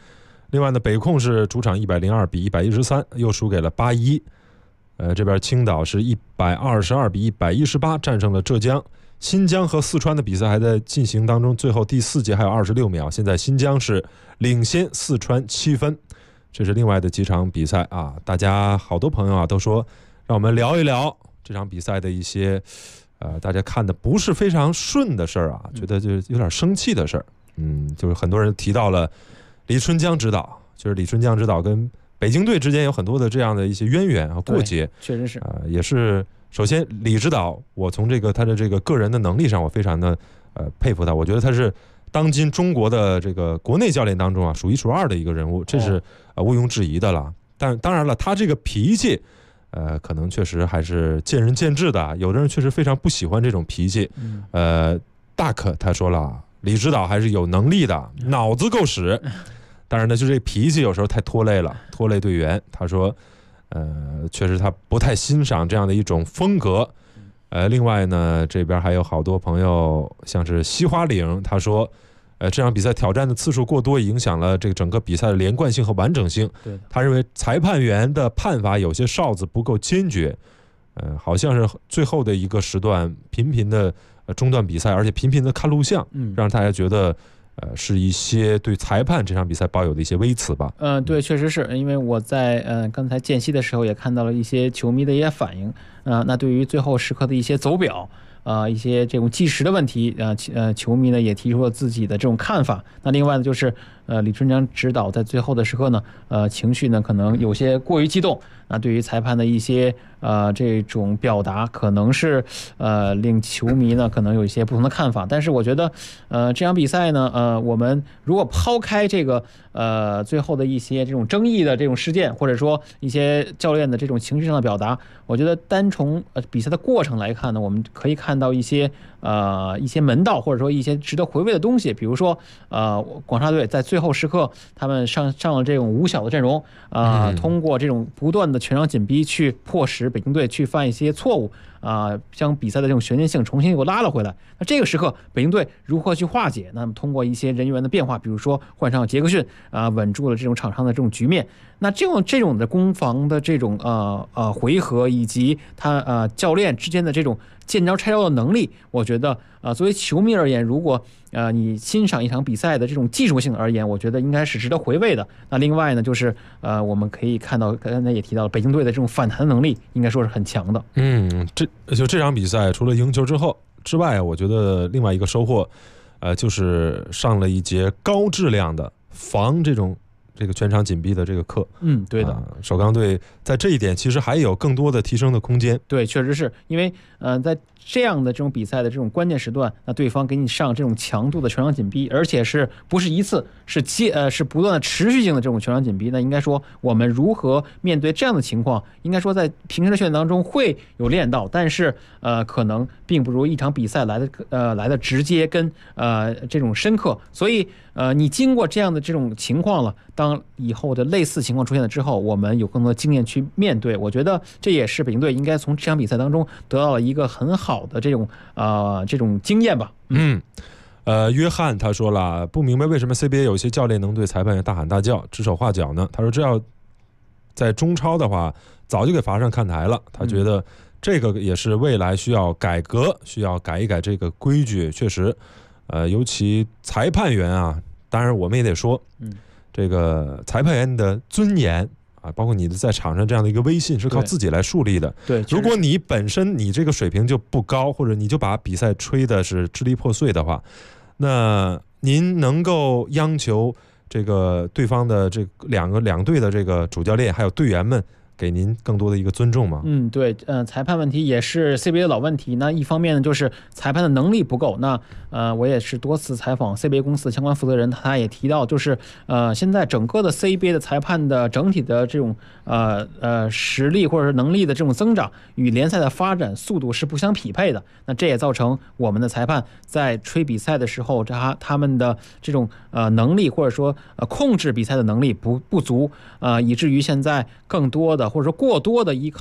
另外呢，北控是主场102比113又输给了81。这边青岛是122比118战胜了浙江。新疆和四川的比赛还在进行当中，最后第4节还有26秒，现在新疆是领先四川7分。这是另外的几场比赛啊，大家好多朋友啊都说让我们聊一聊这场比赛的一些大家看的不是非常顺的事儿啊，觉得就是有点生气的事儿。就是很多人提到了李春江指导，就是李春江指导跟北京队之间有很多的这样的一些渊源啊过节， 确实是也是。首先，李指导，我从他的这个个人的能力上，我非常的佩服他。我觉得他是当今中国的这个国内教练当中啊数1数2的一个人物，这是毋庸置疑的了。但当然了，他这个脾气，可能确实还是见仁见智的。有的人确实非常不喜欢这种脾气。大可他说了，李指导还是有能力的，脑子够使。当然呢，就这脾气有时候太拖累了，拖累队员。他说。确实他不太欣赏这样的一种风格。另外呢，这边还有好多朋友，像是西花岭，他说，这场比赛挑战的次数过多，影响了这个整个比赛的连贯性和完整性。他认为裁判员的判罚有些哨子不够坚决，好像是最后的一个时段频频的中断比赛，而且频频的看录像，让大家觉得。是一些对裁判这场比赛抱有的一些微词吧。 对，确实是因为我在刚才间隙的时候也看到了一些球迷的一些反应。那对于最后时刻的一些走表，一些这种计时的问题，球迷呢也提出了自己的这种看法。那另外呢，就是李春江指导在最后的时刻呢，情绪呢可能有些过于激动。那对于裁判的一些这种表达，可能是令球迷呢可能有一些不同的看法。但是我觉得这场比赛呢，我们如果抛开这个最后的一些这种争议的这种事件，或者说一些教练的这种情绪上的表达，我觉得单从比赛的过程来看呢，我们可以看到一些门道，或者说一些值得回味的东西。比如说广厦队在最后时刻他们上了这种5小的阵容，通过这种不断的全场紧逼去迫使北京队去犯一些错误，将比赛的这种悬念性重新又拉了回来。那这个时刻北京队如何去化解？那么通过一些人员的变化，比如说换上杰克逊，稳住了这种场上的这种局面。那这种的攻防的这种回合，以及他教练之间的这种见招拆招的能力，我觉得作为球迷而言，如果你欣赏一场比赛的这种技术性而言，我觉得应该是值得回味的。那另外呢，就是我们可以看到刚才也提到了北京队的这种反弹能力，应该说是很强的。 这场比赛除了赢球之外，我觉得另外一个收获，就是上了一节高质量的防这个全场紧逼的这个课。 对的， 首钢队在这一点其实还有更多的提升的空间。 对，确实是因为在这样的这种比赛的这种关键时段，那对方给你上这种强度的全场紧逼，而且是不是一次，是不断的持续性的这种全场紧逼。那应该说我们如何面对这样的情况，应该说在平时的训练当中会有练到，但是可能并不如一场比赛来的直接跟这种深刻。所以你经过这样的这种情况了，当以后的类似情况出现了之后，我们有更多的经验去面对。我觉得这也是北京队应该从这场比赛当中得到了一个很好的这种经验吧。 约翰他说了，不明白为什么 CBA 有些教练能对裁判员大喊大叫、指手画脚呢？他说这要在中超的话，早就给罚上看台了。他觉得这个也是未来需要改革，需要改一改这个规矩。确实，尤其裁判员啊，当然我们也得说，这个裁判员的尊严啊，包括你的在场上这样的一个威信是靠自己来树立的。 对， 如果你本身你这个水平就不高，或者你就把比赛吹的是支离破碎的话，那您能够央求这个对方的这两队的这个主教练还有队员们给您更多的一个尊重吗？ 对，裁判问题也是 CBA 的老问题。那一方面呢，就是裁判的能力不够。那我也是多次采访 CBA 公司的相关负责人，他也提到，就是现在整个的 CBA 的裁判的整体的这种实力或者是能力的这种增长与联赛的发展速度是不相匹配的。那这也造成我们的裁判在吹比赛的时候，他们的这种能力或者说控制比赛的能力不足，以至于现在更多的或者说过多的依靠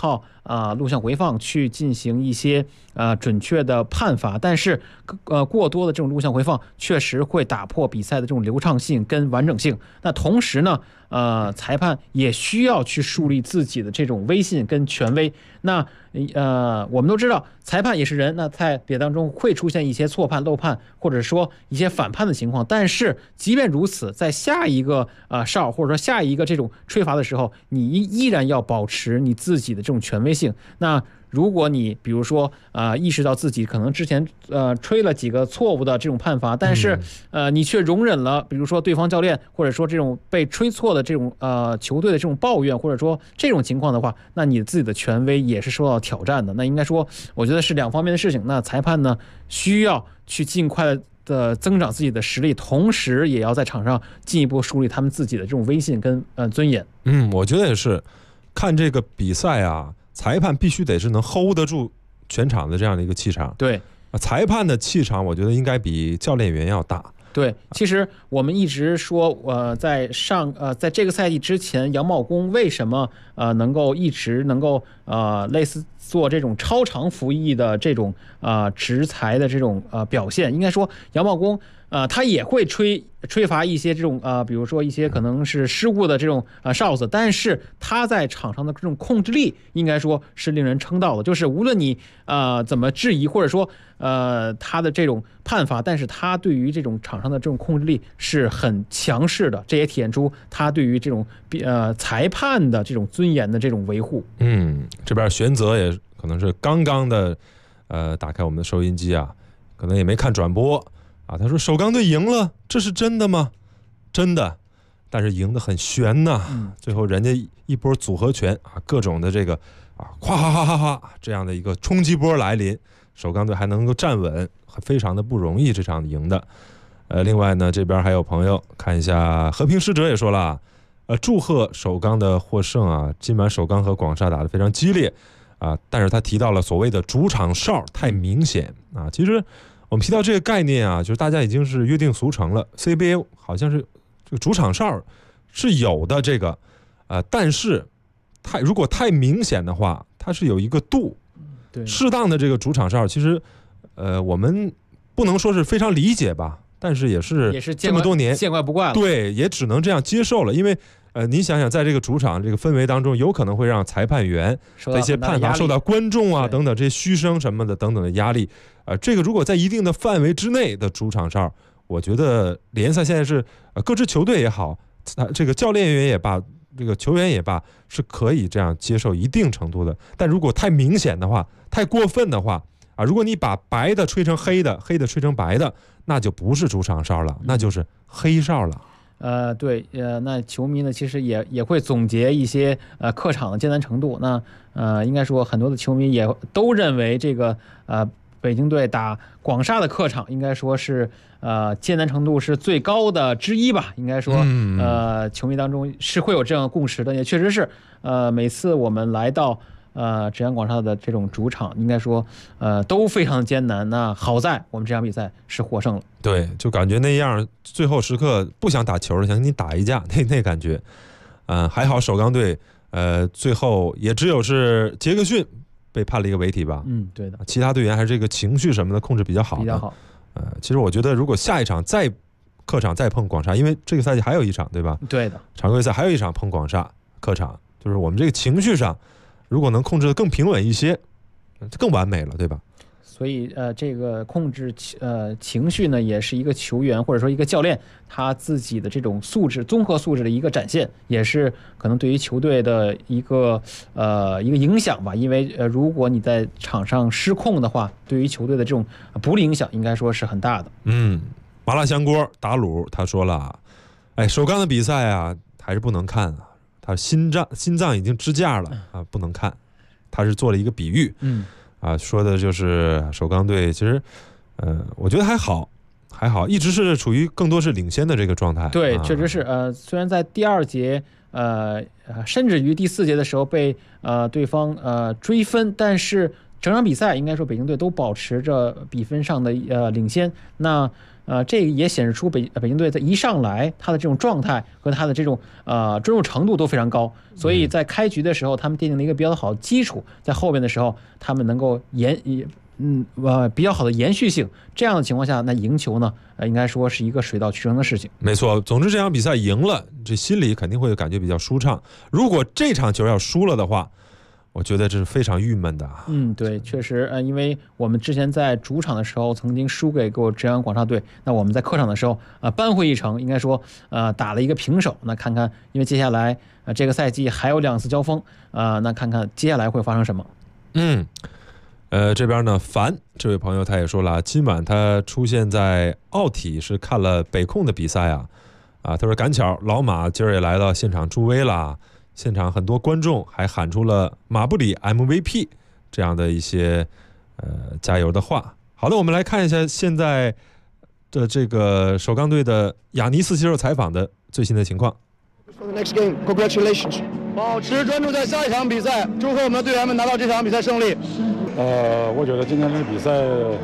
录像回放去进行一些准确的判罚，但是过多的这种录像回放确实会打破比赛的这种流畅性跟完整性。那同时呢，裁判也需要去树立自己的这种威信跟权威。那我们都知道裁判也是人，那在比赛当中会出现一些错判、漏判，或者说一些反判的情况。但是即便如此，在下一个哨或者说下一个这种吹罚的时候，你依然要保持你自己的这种权威性。那如果你比如说意识到自己可能之前吹了几个错误的这种判罚，但是你却容忍了比如说对方教练或者说这种被吹错的这种球队的这种抱怨，或者说这种情况的话，那你自己的权威也是受到挑战的。那应该说我觉得是两方面的事情。那裁判呢需要去尽快的增长自己的实力，同时也要在场上进一步树立他们自己的这种威信跟尊严。 我觉得也是，看这个比赛啊，裁判必须得是能 hold 得住全场的这样的一个气场。 对， 裁判的气场我觉得应该比教练员要大。 对，其实我们一直说，在这个赛季之前，杨茂功为什么能够一直能够类似做这种超长服役的这种执裁的这种表现？应该说杨茂功他也会吹罚一些这种比如说一些可能是失误的这种哨子，但是他在场上的这种控制力应该说是令人称道的。就是无论你怎么质疑或者说他的这种判罚，但是他对于这种场上的这种控制力是很强势的，这也体现出他对于这种裁判的这种尊严的这种维护。 这边玄泽也可能是刚刚的打开我们的收音机啊，可能也没看转播啊，他说首钢队赢了，这是真的吗？真的，但是赢得很悬呐。最后人家一波组合拳啊，各种的这个哗哗哗哗哗这样的一个冲击波来临，首钢队还能够站稳，非常的不容易这场赢的。另外呢，这边还有朋友看一下，和平使者也说了，祝贺首钢的获胜啊！今晚首钢和广厦打得非常激烈啊，但是他提到了所谓的主场哨太明显啊，其实。我们提到这个概念啊，就是大家已经是约定俗成了。CBA 好像是这个主场哨是有的这个，但是如果太明显的话，它是有一个度。 对， 适当的这个主场哨，其实我们不能说是非常理解吧，但是也是这么多年见怪不怪了。 对，也只能这样接受了，因为你想想，在这个主场这个氛围当中，有可能会让裁判员的一些判罚受到观众啊等等这些嘘声什么的等等的压力。这个如果在一定的范围之内的主场哨，我觉得联赛现在是各支球队也好，这个教练员也罢，这个球员也罢，是可以这样接受一定程度的。但如果太明显的话，太过分的话如果你把白的吹成黑的，黑的吹成白的，那就不是主场哨了，那就是黑哨了。 对，那球迷呢，其实也会总结一些客场的艰难程度。那应该说很多的球迷也都认为这个北京队打广厦的客场应该说是艰难程度是最高的之一吧。应该说球迷当中是会有这样的共识的，也确实是每次我们来到浙江广厦的这种主场，应该说都非常艰难。那好在我们这场比赛是获胜了。 对，就感觉那样最后时刻不想打球了，想跟你打一架那感觉。还好首钢队最后也只有是杰克逊被判了一个违体吧。 对的。 其他队员还是这个情绪什么的控制比较好的。 比较好。 其实我觉得如果下一场再客场再碰广厦，因为这个赛季还有一场对吧？ 对的。 常规赛还有一场碰广厦客场，就是我们这个情绪上如果能控制得更平稳一些，更完美了，对吧？ 所以这个控制情绪呢，也是一个球员或者说一个教练他自己的这种素质、综合素质的一个展现，也是可能对于球队的一个影响吧。因为如果你在场上失控的话，对于球队的这种不利影响，应该说是很大的。 麻辣香锅打卤他说了，首钢的比赛啊还是不能看啊，他心脏已经支架了啊，不能看。他是做了一个比喻。说的就是首钢队其实我觉得还好，一直是处于更多是领先的这个状态。 对，确实是虽然在第二节甚至于第4节的时候被对方追分，但是整场比赛应该说北京队都保持着比分上的领先。那这也显示出北京队在一上来他的这种状态和他的这种专注程度都非常高，所以在开局的时候他们奠定了一个比较好的基础，在后面的时候他们能够比较好的延续性。这样的情况下，那赢球呢，应该说是一个水到渠成的事情。 没错，总之这场比赛赢了，这心里肯定会感觉比较舒畅。如果这场球要输了的话，我觉得这是非常郁闷的。 对，确实，因为我们之前在主场的时候曾经输给过浙江广厦队，那我们在客场的时候扳回一城，应该说打了一个平手。那看看，因为接下来这个赛季还有2次交锋，那看看接下来会发生什么。 这边呢，樊这位朋友他也说了，今晚他出现在奥体是看了北控的比赛啊，他说赶巧老马今儿也来到现场助威了，现场很多观众还喊出了马布里 MVP 这样的一些加油的话。好的，我们来看一下现在的这个首钢队的雅尼斯接受采访的最新的情况。 Next game, congratulations！ 保持专注在下一场比赛，祝贺我们的队员们拿到这场比赛胜利。 我觉得今天这个比赛，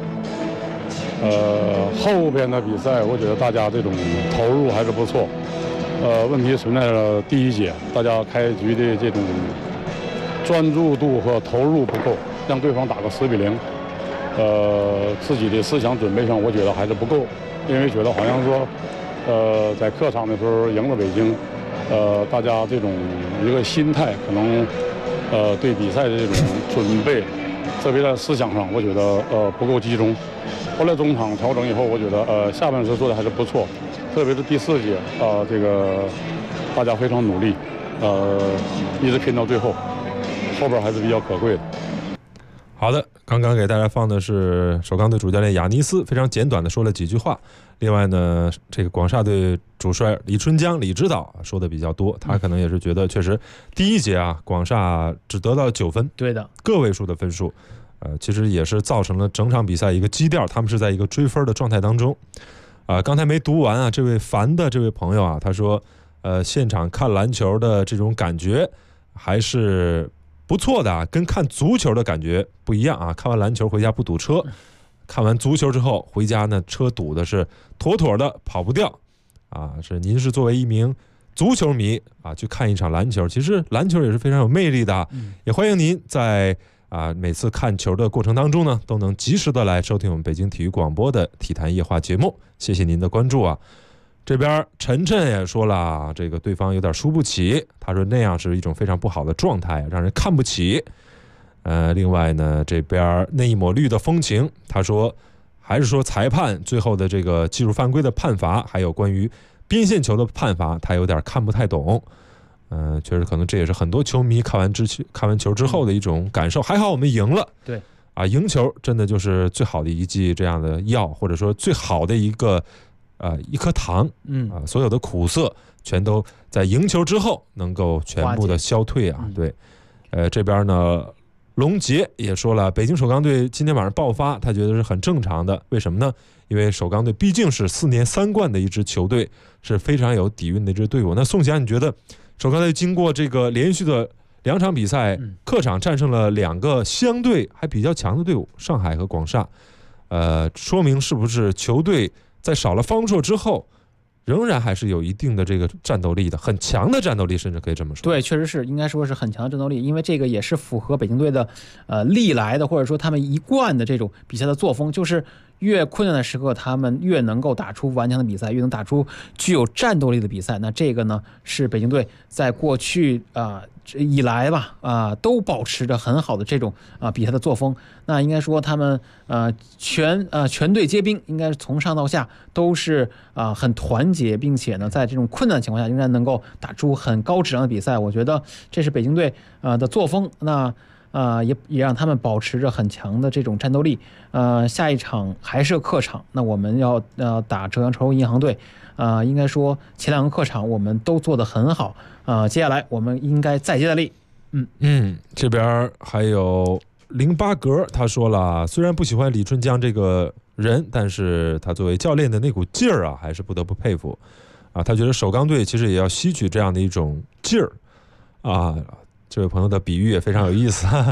后边的比赛，我觉得大家这种投入还是不错。问题存在了第一节，大家开局的这种专注度和投入不够，让对方打个10比0。自己的思想准备上，我觉得还是不够，因为觉得好像说，在客场的时候赢了北京，大家这种一个心态可能，对比赛的这种准备，特别在思想上，我觉得不够集中。后来中场调整以后，我觉得下半时做的还是不错，特别是第4节这个大家非常努力，一直拼到最后，后边还是比较可贵的。 好的，刚刚给大家放的是首钢队主教练雅尼斯非常简短的说了几句话。另外呢，这个广厦队主帅李春江李指导说的比较多，他可能也是觉得确实第一节广厦只得到9分， 对的， 个位数的分数，其实也是造成了整场比赛一个基调，他们是在一个追分的状态当中。刚才没读完这位樊的这位朋友他说现场看篮球的这种感觉还是不错的，跟看足球的感觉不一样看完篮球回家不堵车，看完足球之后回家呢，车堵的是妥妥的跑不掉是您是作为一名足球迷去看一场篮球，其实篮球也是非常有魅力的，也欢迎您在每次看球的过程当中呢，都能及时的来收听我们北京体育广播的体坛夜话节目。谢谢您的关注这边晨晨也说了，这个对方有点输不起，他说那样是一种非常不好的状态，让人看不起。另外呢，这边那一抹绿的风情，他说还是说裁判最后的这个技术犯规的判罚，还有关于边线球的判罚，他有点看不太懂。确实可能这也是很多球迷看完球之后的一种感受。还好我们赢了， 对赢球真的就是最好的一剂这样的药，或者说最好的一颗糖，所有的苦涩全都在赢球之后能够全部的消退对，这边呢，龙杰也说了，北京首钢队今天晚上爆发，他觉得是很正常的。为什么呢？因为首钢队毕竟是4年3冠的一支球队，是非常有底蕴的一支队伍。那宋霞，你觉得首钢队经过这个连续的2场比赛，客场战胜了2个相对还比较强的队伍，上海和广厦，说明是不是球队在少了方硕之后，仍然还是有一定的这个战斗力的，很强的战斗力，甚至可以这么说。 对，确实是应该说是很强的战斗力，因为这个也是符合北京队的历来的或者说他们一贯的这种比赛的作风，就是越困难的时刻他们越能够打出顽强的比赛，越能打出具有战斗力的比赛。那这个呢是北京队在过去以来吧都保持着很好的这种比赛的作风。那应该说他们全队皆兵，应该是从上到下都是很团结，并且呢在这种困难的情况下仍然能够打出很高质量的比赛。我觉得这是北京队的作风。那也让他们保持着很强的这种战斗力。下一场还是客场，那我们要打浙江潮州银行队。应该说前2个客场我们都做得很好。接下来我们应该再接再厉。 这边还有08格，他说了，虽然不喜欢李春江这个人，但是他作为教练的那股劲儿还是不得不佩服。他觉得首钢队其实也要吸取这样的一种劲儿。这位朋友的比喻也非常有意思。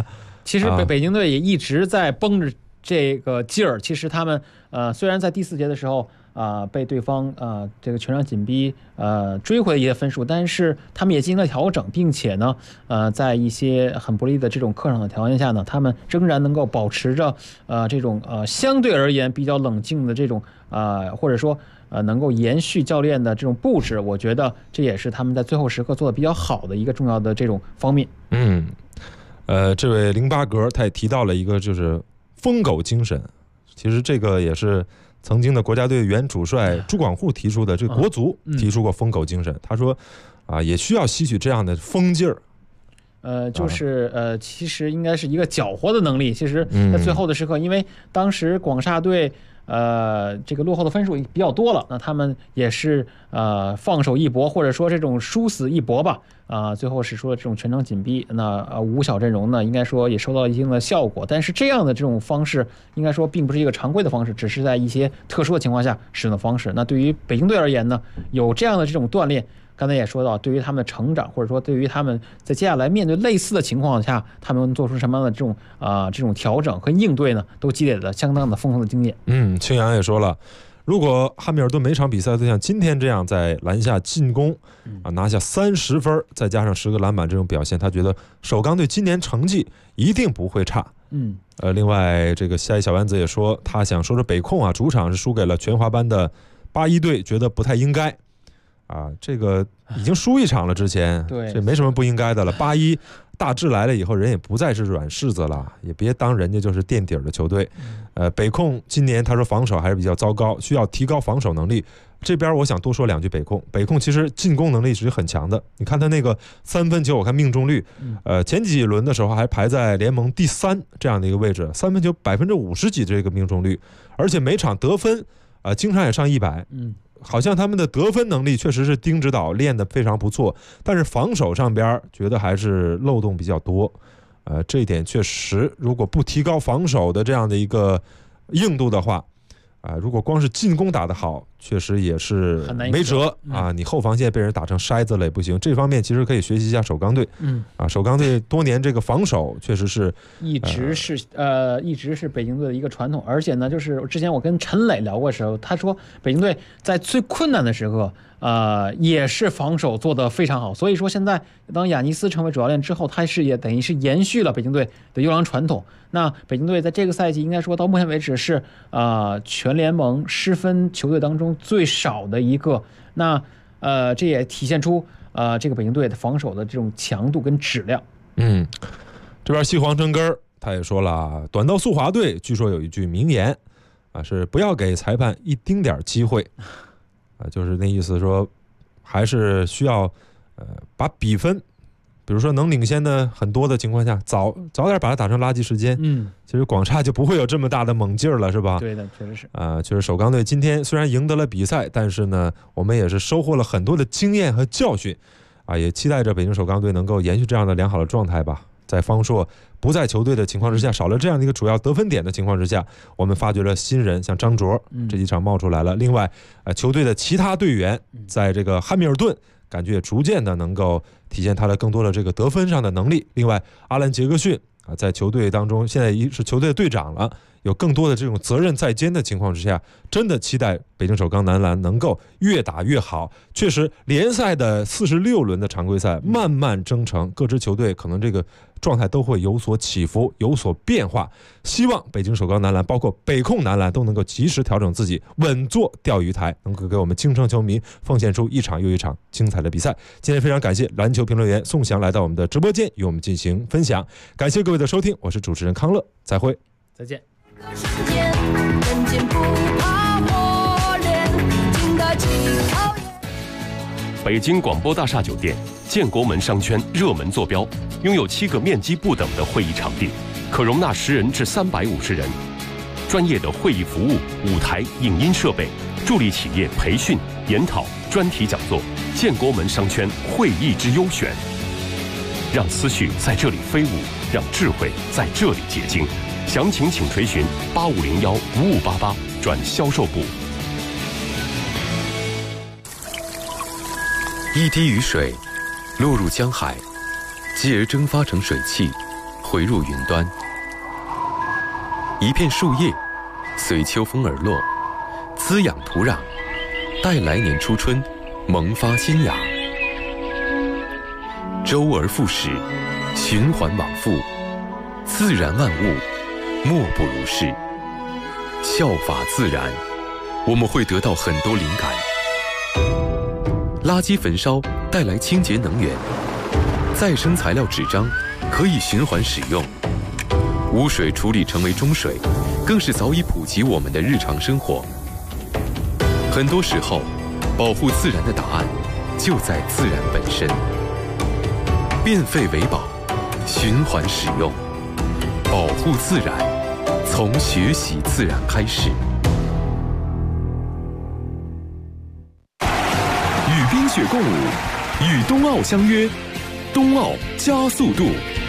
其实北京队也一直在绷着这个劲儿。其实他们虽然在第4节的时候被对方这个全场紧逼追回了一些分数，但是他们也进行了调整，并且呢在一些很不利的这种客场的条件下呢，他们仍然能够保持着这种相对而言比较冷静的这种或者说能够延续教练的这种布置。我觉得这也是他们在最后时刻做的比较好的一个重要的这种方面。 这位08格他也提到了一个就是疯狗精神，其实这个也是曾经的国家队原主帅朱广沪提出的，这个国足提出过疯狗精神。他说也需要吸取这样的疯劲儿。 就是其实应该是一个搅和的能力。其实在最后的时刻，因为当时广厦队这个落后的分数比较多了，那他们也是放手一搏，或者说这种殊死一搏吧。最后使出了这种全场紧逼，那5小阵容呢，应该说也收到了一定的效果。但是这样的这种方式，应该说并不是一个常规的方式，只是在一些特殊的情况下使用的方式。那对于北京队而言呢，有这样的这种锻炼，刚才也说到，对于他们的成长，或者说对于他们在接下来面对类似的情况下，他们做出什么样的这种调整和应对呢，都积累了相当的丰富的经验。 青阳也说了，如果汉密尔顿每场比赛都像今天这样在篮下进攻拿下30分，再加上10个篮板这种表现，他觉得首钢队今年成绩一定不会差。另外这个下一小丸子也说，他想说说北控主场是输给了全华班的81队，觉得不太应该。这个已经输1场了，之前对， 这没什么不应该的了。81大致来了以后，人也不再是软柿子了，也别当人家就是垫底的球队。北控今年他说防守还是比较糟糕，需要提高防守能力。这边我想多说2句北控。北控其实进攻能力是很强的，你看他那个3分球，我看命中率，前几轮的时候还排在联盟第3这样的一个位置，3分球50%几这个命中率，而且每场得分经常也上100。好像他们的得分能力确实是丁指导练得非常不错，但是防守上边觉得还是漏洞比较多。这一点确实，如果不提高防守的这样的一个硬度的话，如果光是进攻打得好，确实也是没辙你后防线被人打成筛子了也不行。这方面其实可以学习一下首钢队。首钢队多年这个防守确实是一直是北京队的一个传统。而且呢，就是之前我跟陈磊聊过的时候，他说北京队在最困难的时刻也是防守做得非常好。所以说现在当亚尼斯成为主教练之后，他也等于是延续了北京队的优良传统。那北京队在这个赛季应该说到目前为止是全联盟失分球队当中最少的一个。那这也体现出这个北京队的防守的这种强度跟质量。 这边西黄真根他也说了，短道速滑队据说有一句名言是不要给裁判一丁点机会就是那意思说还是需要把比分，比如说能领先的很多的情况下，早点把它打成垃圾时间。其实广厦就不会有这么大的猛劲儿了，是吧？ 对的，确实是。 就是首钢队今天虽然赢得了比赛，但是呢，我们也是收获了很多的经验和教训也期待着北京首钢队能够延续这样的良好的状态吧。在方硕不在球队的情况之下，少了这样的一个主要得分点的情况之下，我们发掘了新人，像张卓这几场冒出来了。另外球队的其他队员在这个汉密尔顿感觉也逐渐的能够体现他的更多的这个得分上的能力。另外阿兰杰克逊在球队当中现在是球队的队长了，有更多的这种责任在肩的情况之下，真的期待北京首钢男篮能够越打越好。确实联赛的46轮的常规赛慢慢征程，各支球队可能这个状态都会有所起伏，有所变化。希望北京首钢男篮包括北控男篮都能够及时调整自己，稳坐钓鱼台，能够给我们京城球迷奉献出一场又一场精彩的比赛。今天非常感谢篮球评论员宋翔来到我们的直播间与我们进行分享，感谢各位的收听，我是主持人康乐，再会， 再见。 北京广播大厦酒店建国门商圈热门坐标，拥有7个面积不等的会议场地，可容纳10人至350人。专业的会议服务、舞台、影音设备，助力企业培训、研讨、专题讲座。建国门商圈会议之优选，让思绪在这里飞舞，让智慧在这里结晶。详情请垂询8501-5588转销售部。 一滴雨水落入江海，继而蒸发成水汽， 回入云端。一片树叶随秋风而落，滋养土壤，待来年初春萌发新芽。周而复始，循环往复，自然万物莫不如是。效法自然，我们会得到很多灵感。垃圾焚烧带来清洁能源，再生材料纸张可以循环使用，污水处理成为中水，更是早已普及我们的日常生活。很多时候，保护自然的答案就在自然本身。变废为宝，循环使用，保护自然，从学习自然开始。 与冰雪共舞，与冬奥相约，冬奥加速度。